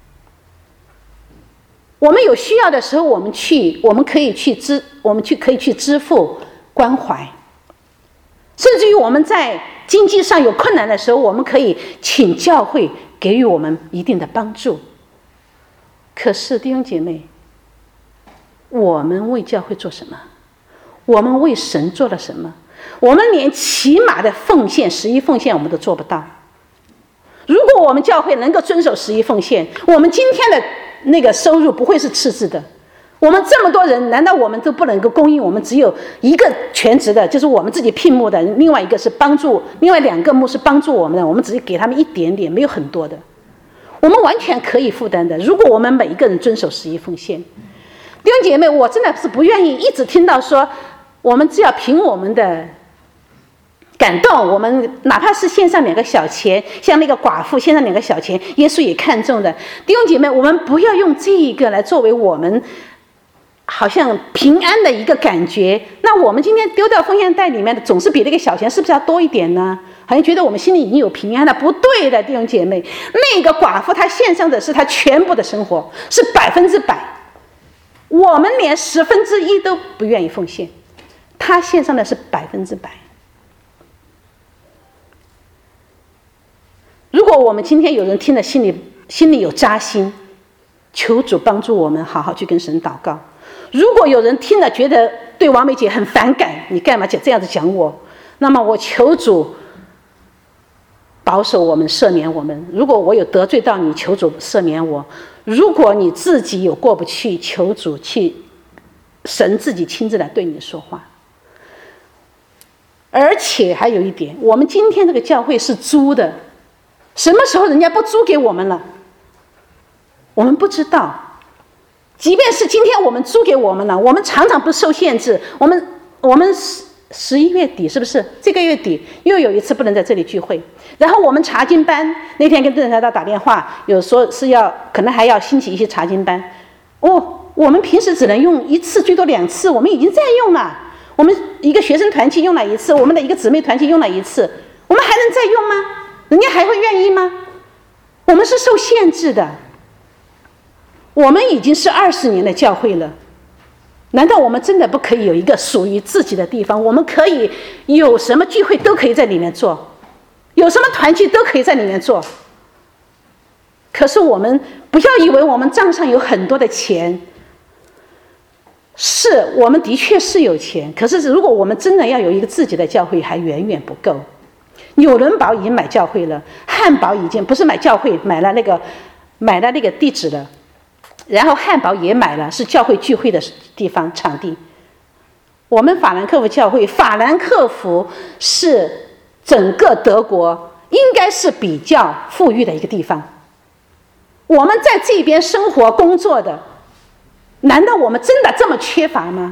我们有需要的时候，我们可以去支付关怀，甚至于我们在经济上有困难的时候，我们可以请教会给予我们一定的帮助。可是弟兄姐妹，我们为教会做什么？我们为神做了什么？我们连起码的奉献11奉献我们都做不到。如果我们教会能够遵守11奉献，我们今天的那个收入不会是赤字的。我们这么多人，难道我们都不能够供应？我们只有一个全职的，就是我们自己聘牧的，另外一个是帮助，另外2个牧师帮助我们的，我们只是给他们一点点，没有很多的，我们完全可以负担的。如果我们每一个人遵守11奉献，弟兄姐妹，我真的是不愿意一直听到说，我们只要凭我们的感动，我们哪怕是献上2个小钱，像那个寡妇献上2个小钱，耶稣也看重的。弟兄姐妹，我们不要用这一个来作为我们好像平安的一个感觉。那我们今天丢到奉献袋里面的，总是比那个小钱是不是要多一点呢？好像觉得我们心里已经有平安了，不对的，弟兄姐妹，那个寡妇她献上的是她全部的生活，是100%。我们连1/10都不愿意奉献，她献上的是100%。如果我们今天有人听了心里有扎心，求主帮助我们好好去跟神祷告。如果有人听了觉得对王梅姐很反感，你干嘛这样子讲我？那么我求主保守我们，赦免我们。如果我有得罪到你，求主赦免我。如果你自己有过不去，求主去神自己亲自来对你说话。而且还有一点，我们今天这个教会是租的，什么时候人家不租给我们了？我们不知道。即便是今天我们租给我们了，我们常常不受限制。我们11月底是不是？这个月底又有一次不能在这里聚会。然后我们查经班那天跟郑台道打电话，有说是可能还要兴起一些查经班。我们平时只能用1次，最多2次，我们已经在用了。我们一个学生团契用了1次，我们的一个姊妹团契用了1次，我们还能再用吗？人家还会愿意吗？我们是受限制的。我们已经是20年的教会了，难道我们真的不可以有一个属于自己的地方？我们可以有什么聚会都可以在里面做，有什么团契都可以在里面做。可是我们不要以为我们账上有很多的钱，是我们的确是有钱，可是如果我们真的要有一个自己的教会，还远远不够。纽伦堡已经买教会了，汉堡已经不是买教会，买了那个地址了，然后汉堡也买了，是教会聚会的地方场地。我们法兰克福教会，法兰克福是整个德国应该是比较富裕的一个地方。我们在这边生活工作的，难道我们真的这么缺乏吗？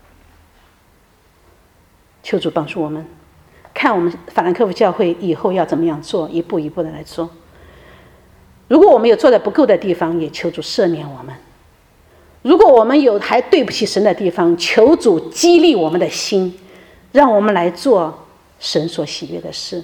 求主帮助我们，看我们法兰克福教会以后要怎么样做，一步一步的来做。如果我们有做的不够的地方，也求主赦免我们。如果我们有还对不起神的地方，求主激励我们的心，让我们来做神所喜悦的事。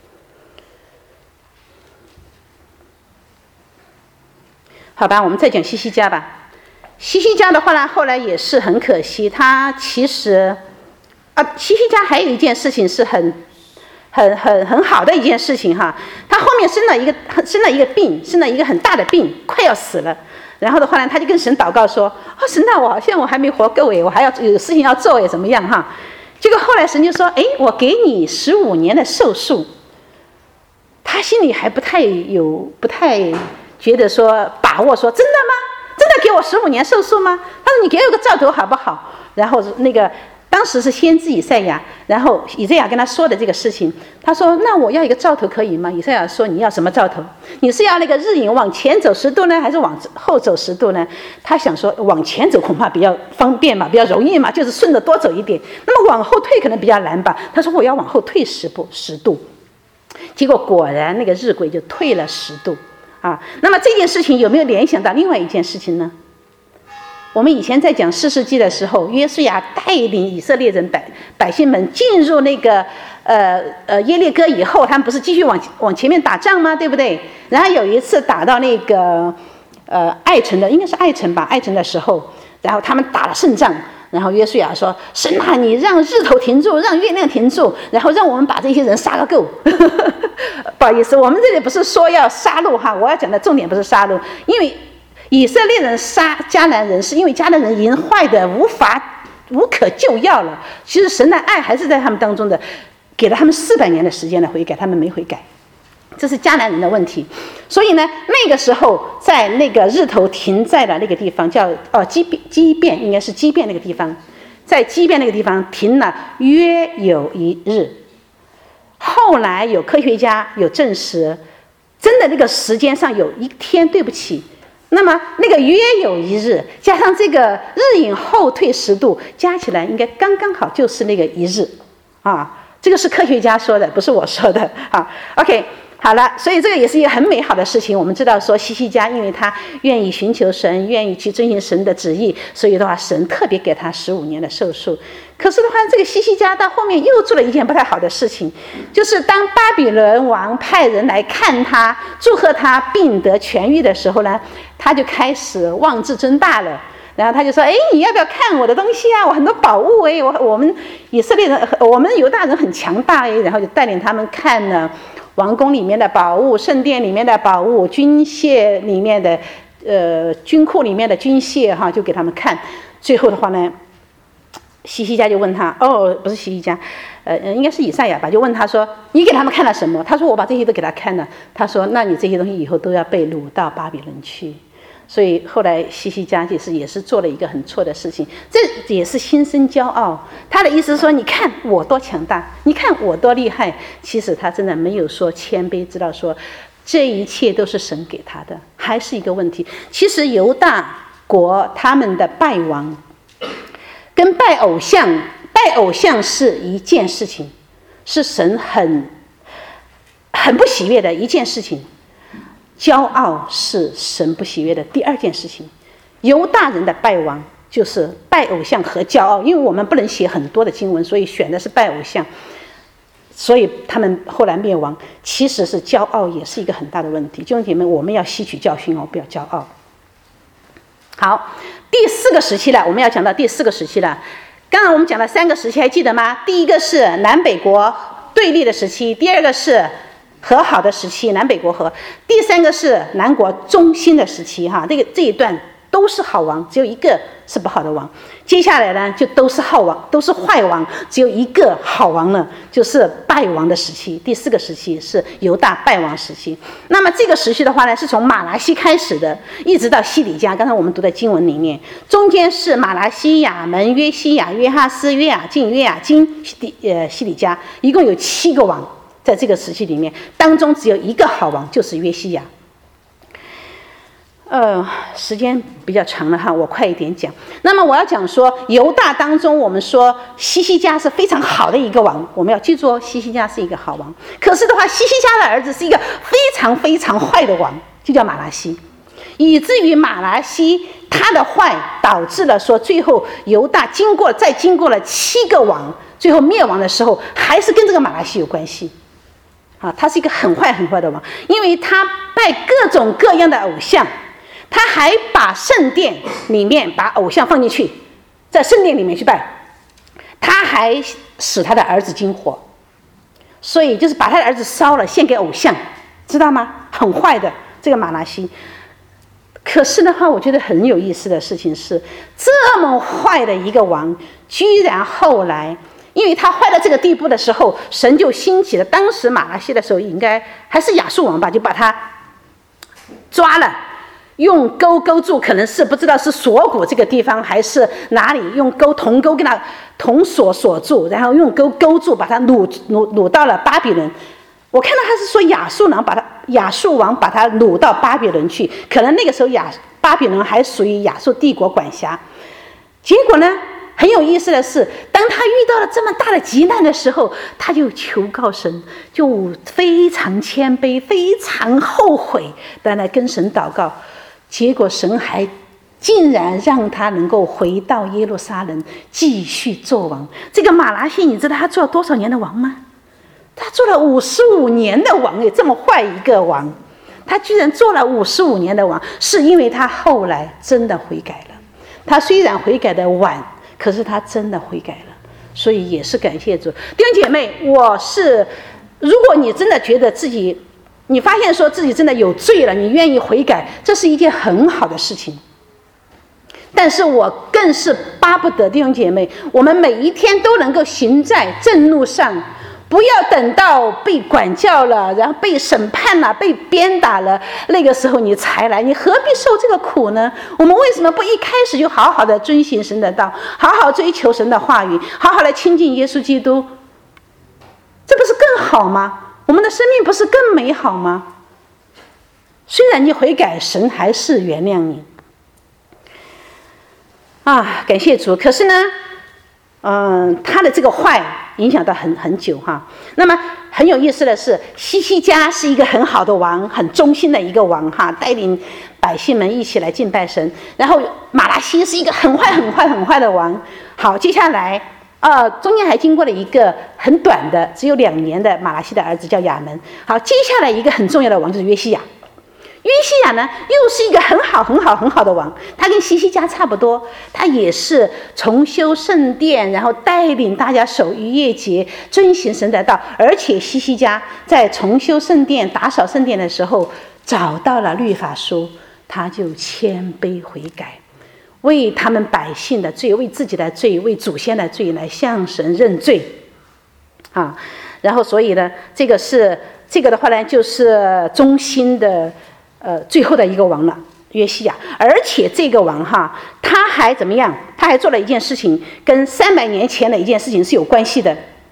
好吧，我们再讲西西家吧。西西家的话呢，后来也是很可惜，他其实西西家还有一件事情是很好的一件事情哈。他后面生了一个病，生了一个很大的病，快要死了。然后的话呢，他就跟神祷告说：“神啊，我好像我还没活够我还要有事情要做怎么样哈？”结果后来神就说：“我给你15年的寿数。”他心里还不太觉得说把握，说真的吗？真的给我15年寿数吗？他说：“你给我个兆头好不好？”然后当时是先知以赛亚，然后以赛亚跟他说的这个事情，他说：“那我要一个兆头可以吗？”以赛亚说：“你要什么兆头？你是要那个日影往前走10度呢，还是往后走10度呢？”他想说往前走恐怕比较方便嘛，比较容易嘛，就是顺着多走一点。那么往后退可能比较难吧。他说：“我要往后退10度。”结果果然那个日晷就退了10度啊。那么这件事情有没有联想到另外一件事情呢？我们以前在讲士师记的时候，约书亚带领以色列人百姓们进入那个耶利哥以后，他们不是继续往前面打仗吗？对不对？然后有一次打到那个艾城的，应该是艾城吧，艾城的时候，然后他们打了胜仗，然后约书亚说：“神啊，你让日头停住，让月亮停住，然后让我们把这些人杀个够。”不好意思，我们这里不是说要杀戮哈，我要讲的重点不是杀戮，因为以色列人杀迦南人，是因为迦南人已经坏的无可救药了。其实神的爱还是在他们当中的，给了他们400年的时间来悔改，他们没悔改，这是迦南人的问题。所以呢，那个时候在那个日头停在了那个地方，叫基遍，应该是基遍那个地方，在基遍那个地方停了约有1日。后来有科学家有证实，真的那个时间上有1天，对不起。那么那个约有1日加上这个日影后退10度，加起来应该刚刚好就是那个1日啊。这个是科学家说的，不是我说的啊。OK， 好了，所以这个也是一个很美好的事情。我们知道说西西家因为他愿意寻求神，愿意去遵行神的旨意，所以的话神特别给他15年的寿数。可是的话，这个西西家到后面又做了一件不太好的事情，就是当巴比伦王派人来看他，祝贺他病得痊愈的时候呢，他就开始妄自尊大了。然后他就说：“你要不要看我的东西啊？我很多宝物我们以色列人，我们犹大人很强大然后就带领他们看了王宫里面的宝物，圣殿里面的宝物，军械里面的军库里面的军械哈，就给他们看。最后的话呢，西西家就问他，不是西西家，应该是以赛亚吧，就问他说：“你给他们看了什么？”他说：“我把这些都给他看了。”他说：“那你这些东西以后都要被掳到巴比伦去。” 所以后来西西家也是做了一个很错的事情，这也是心生骄傲。他的意思是说，你看我多强大，你看我多厉害。其实他真的没有说谦卑，知道说这一切都是神给他的，还是一个问题。其实犹大国他们的败亡跟拜偶像是一件事情，是神很不喜悦的一件事情。骄傲是神不喜悦的第二件事情。犹大人的败亡就是拜偶像和骄傲，因为我们不能写很多的经文，所以选的是拜偶像，所以他们后来灭亡。其实是骄傲也是一个很大的问题。弟兄姐妹，我们要吸取教训哦，不要骄傲。好，第四个时期了，我们要讲到第四个时期了。刚刚我们讲了3个时期，还记得吗？第一个是南北国对立的时期，第二个是和好的时期，南北国和，第3个是南国中心的时期哈。这一段都是好王，只有一个是不好的王。接下来呢，就都是好王，都是坏王，只有一个好王了，就是败亡的时期。第4个时期是犹大败亡时期。那么这个时期的话呢，是从马拿西开始的，一直到西底家。刚才我们读的经文里面，中间是马拿西、亚门、约西亚、约哈斯、约雅敬、约雅金、西底家，一共有7个王。在这个时期里面，当中只有一个好王，就是约西亚。时间比较长了哈，我快一点讲。那么我要讲说，犹大当中，我们说西西家是非常好的一个王，我们要记住哦，西西家是一个好王。可是的话，西西家的儿子是一个非常非常坏的王，就叫马拿西，以至于马拿西他的坏导致了说，最后犹大经过了7个王，最后灭亡的时候，还是跟这个马拿西有关系。他是一个很坏很坏的王，因为他拜各种各样的偶像，他还把圣殿里面把偶像放进去，在圣殿里面去拜，他还使他的儿子经火，所以就是把他的儿子烧了献给偶像，知道吗？很坏的这个马拿西。可是的话，我觉得很有意思的事情是，这么坏的一个王，居然后来因为他坏到这个地步的时候，神就兴起了。当时马拿西的时候，应该还是亚述王吧，就把他抓了，用钩勾住，可能是不知道是锁骨这个地方还是哪里，用铜钩跟他铜锁锁住，然后用钩勾住，把他掳到了巴比伦。我看到他是说亚述王把他掳到巴比伦去，可能那个时候巴比伦还属于亚述帝国管辖。结果呢，很有意思的是，当他遇到了这么大的急难的时候，他就求告神，就非常谦卑，非常后悔的来跟神祷告。结果神还竟然让他能够回到耶路撒冷继续做王。这个马拿西，你知道他做了多少年的王吗？他做了55年的王，这么坏一个王，他居然做了55年的王，是因为他后来真的悔改了。他虽然悔改的晚，可是他真的悔改了，所以也是感谢主。弟兄姐妹，如果你真的觉得你发现说自己真的有罪了，你愿意悔改，这是一件很好的事情。但是我更是巴不得弟兄姐妹，我们每一天都能够行在正路上，不要等到被管教了，然后被审判了，被鞭打了，那个时候你才来，你何必受这个苦呢？我们为什么不一开始就好好的遵行神的道，好好追求神的话语，好好的亲近耶稣基督？这不是更好吗？我们的生命不是更美好吗？虽然你悔改，神还是原谅你啊，感谢主。可是呢，他的这个坏影响到很久哈。那么很有意思的是，西西家是一个很好的王，很忠心的一个王哈，带领百姓们一起来敬拜神。然后马拿西是一个很坏的王。好，接下来中间还经过了一个很短的只有2年的马拿西的儿子叫亚门。好，接下来一个很重要的王就是约西亚。约西亚呢，又是一个很好的王，他跟西西家差不多，他也是重修圣殿，然后带领大家守逾越节，遵行神的道。而且西西家在重修圣殿、打扫圣殿的时候，找到了律法书，他就谦卑悔改，为他们百姓的罪，为自己的罪，为祖先的罪来向神认罪啊。然后所以呢，这个的话呢，就是中心的最后的一个王了。 约西亚，而且这个王他还怎么样？他还做了一件事情，跟300年前的一件事情是有关系的。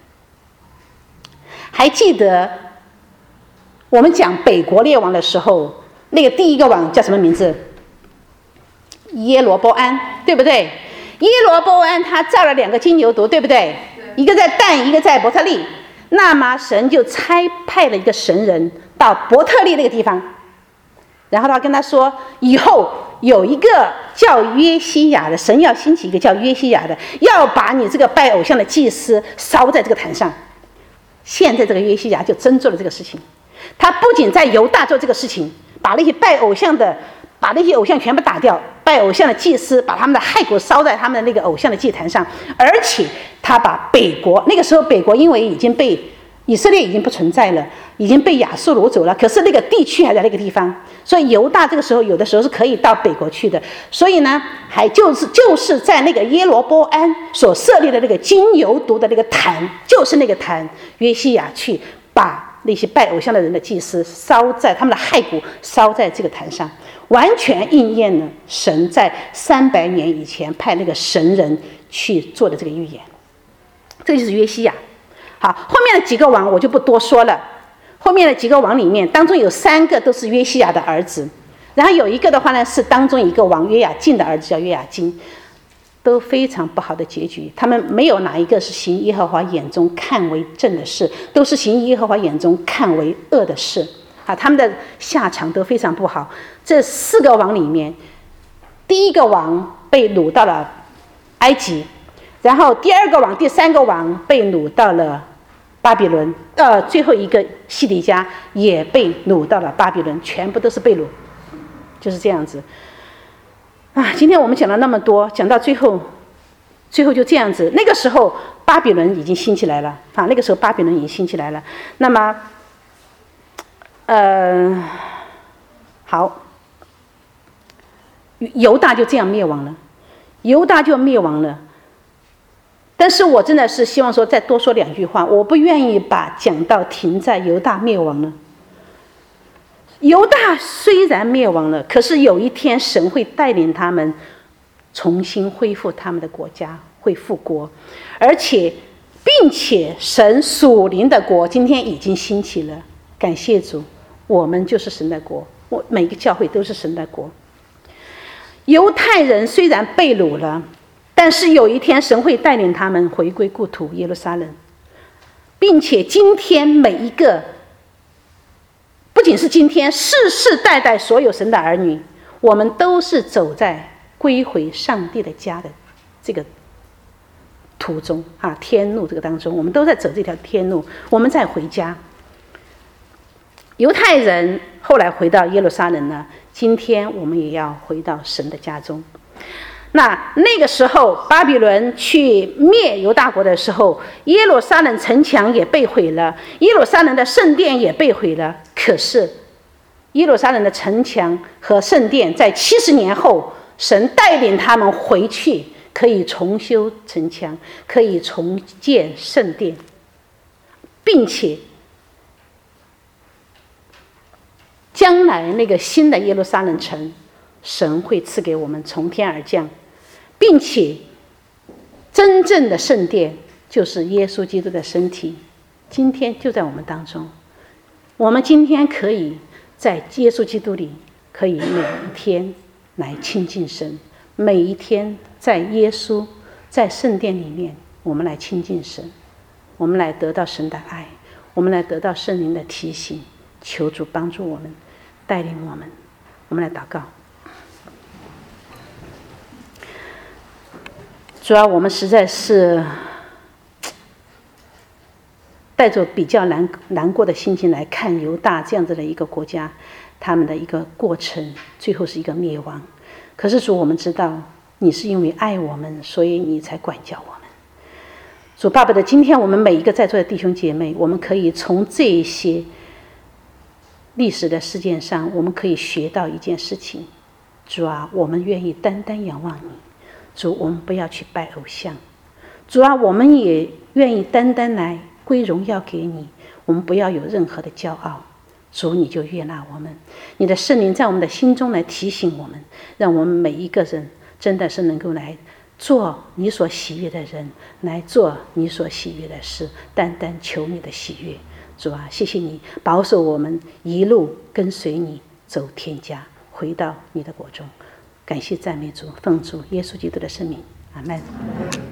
还记得我们讲北国列王的时候，那个第一个王叫什么名字？耶罗波安，对不对？耶罗波安他造了2个金牛犊，对不对？一个在但，一个在伯特利。那么神就派了一个神人到伯特利那个地方，然后他跟他说，以后有一个叫约西亚的，神要兴起一个叫约西亚的，要把你这个拜偶像的祭司烧在这个坛上。现在这个约西亚就真做了这个事情，他不仅在犹大做这个事情，把那些拜偶像的，把那些偶像全部打掉，拜偶像的祭司把他们的骸骨烧在他们的那个偶像的祭坛上，而且他把北国，那个时候北国因为已经被以色列已经不存在了，已经被亚述掳走了，可是那个地区还在那个地方，所以犹大这个时候有的时候是可以到北国去的。所以呢，还就是在那个耶罗波安所设立的那个金牛犊的那个坛，就是那个坛，约西亚去把那些拜偶像的人的祭司烧在他们的骸骨烧在这个坛上，完全应验了神在300年以前派那个神人去做的这个预言。这就是约西亚。好，后面的几个王我就不多说了。后面的几个王里面，当中有3个都是约西亚的儿子，然后有一个的话呢是当中一个王约雅敬的儿子，叫约雅金，都非常不好的结局。他们没有哪一个是行耶和华眼中看为正的事，都是行耶和华眼中看为恶的事。他们的下场都非常不好。这4个王里面，第一个王被掳到了埃及，然后第2个王、第3个王被掳到了巴比伦，最后一个西底家也被掳到了巴比伦，全部都是被掳，就是这样子。今天我们讲了那么多，讲到最后就这样子。那个时候巴比伦已经兴起来了那个时候巴比伦已经兴起来了。那么，好，犹大就这样灭亡了，犹大就灭亡了。但是我真的是希望说再多说2句话，我不愿意把讲道停在犹大灭亡了。犹大虽然灭亡了，可是有一天神会带领他们重新恢复他们的国家，会复国，并且神属灵的国今天已经兴起了。感谢主，我们就是神的国，每个教会都是神的国。犹太人虽然被掳了，但是有一天神会带领他们回归故土耶路撒冷，并且今天每一个，不仅是今天，世世代代所有神的儿女，我们都是走在归回上帝的家的这个途中天路这个当中，我们都在走这条天路，我们在回家。犹太人后来回到耶路撒冷呢，今天我们也要回到神的家中。那个时候巴比伦去灭犹大国的时候，耶路撒冷城墙也被毁了，耶路撒冷的圣殿也被毁了。可是耶路撒冷的城墙和圣殿在70年后，神带领他们回去，可以重修城墙，可以重建圣殿，并且将来那个新的耶路撒冷城，神会赐给我们从天而降，并且真正的圣殿就是耶稣基督的身体，今天就在我们当中。我们今天可以在耶稣基督里，可以每一天来亲近神，每一天在耶稣在圣殿里面，我们来亲近神，我们来得到神的爱，我们来得到圣灵的提醒。求主帮助我们，带领我们。我们来祷告。主要我们实在是带着比较难过的心情来看犹大这样子的一个国家，他们的一个过程，最后是一个灭亡。可是主，我们知道你是因为爱我们，所以你才管教我们。主爸爸的，今天我们每一个在座的弟兄姐妹，我们可以从这一些历史的事件上，我们可以学到一件事情。主啊，我们愿意单单仰望你。主，我们不要去拜偶像。主啊，我们也愿意单单来归荣耀给你，我们不要有任何的骄傲。 主你就悦纳我们，你的圣灵在我们的心中来提醒我们，让我们每一个人真的是能够来做你所喜悦的人，来做你所喜悦的事，单单求你的喜悦。主啊，谢谢你保守我们一路跟随你走天家，回到你的国中。感谢赞美主，奉主耶稣基督的圣名，阿们。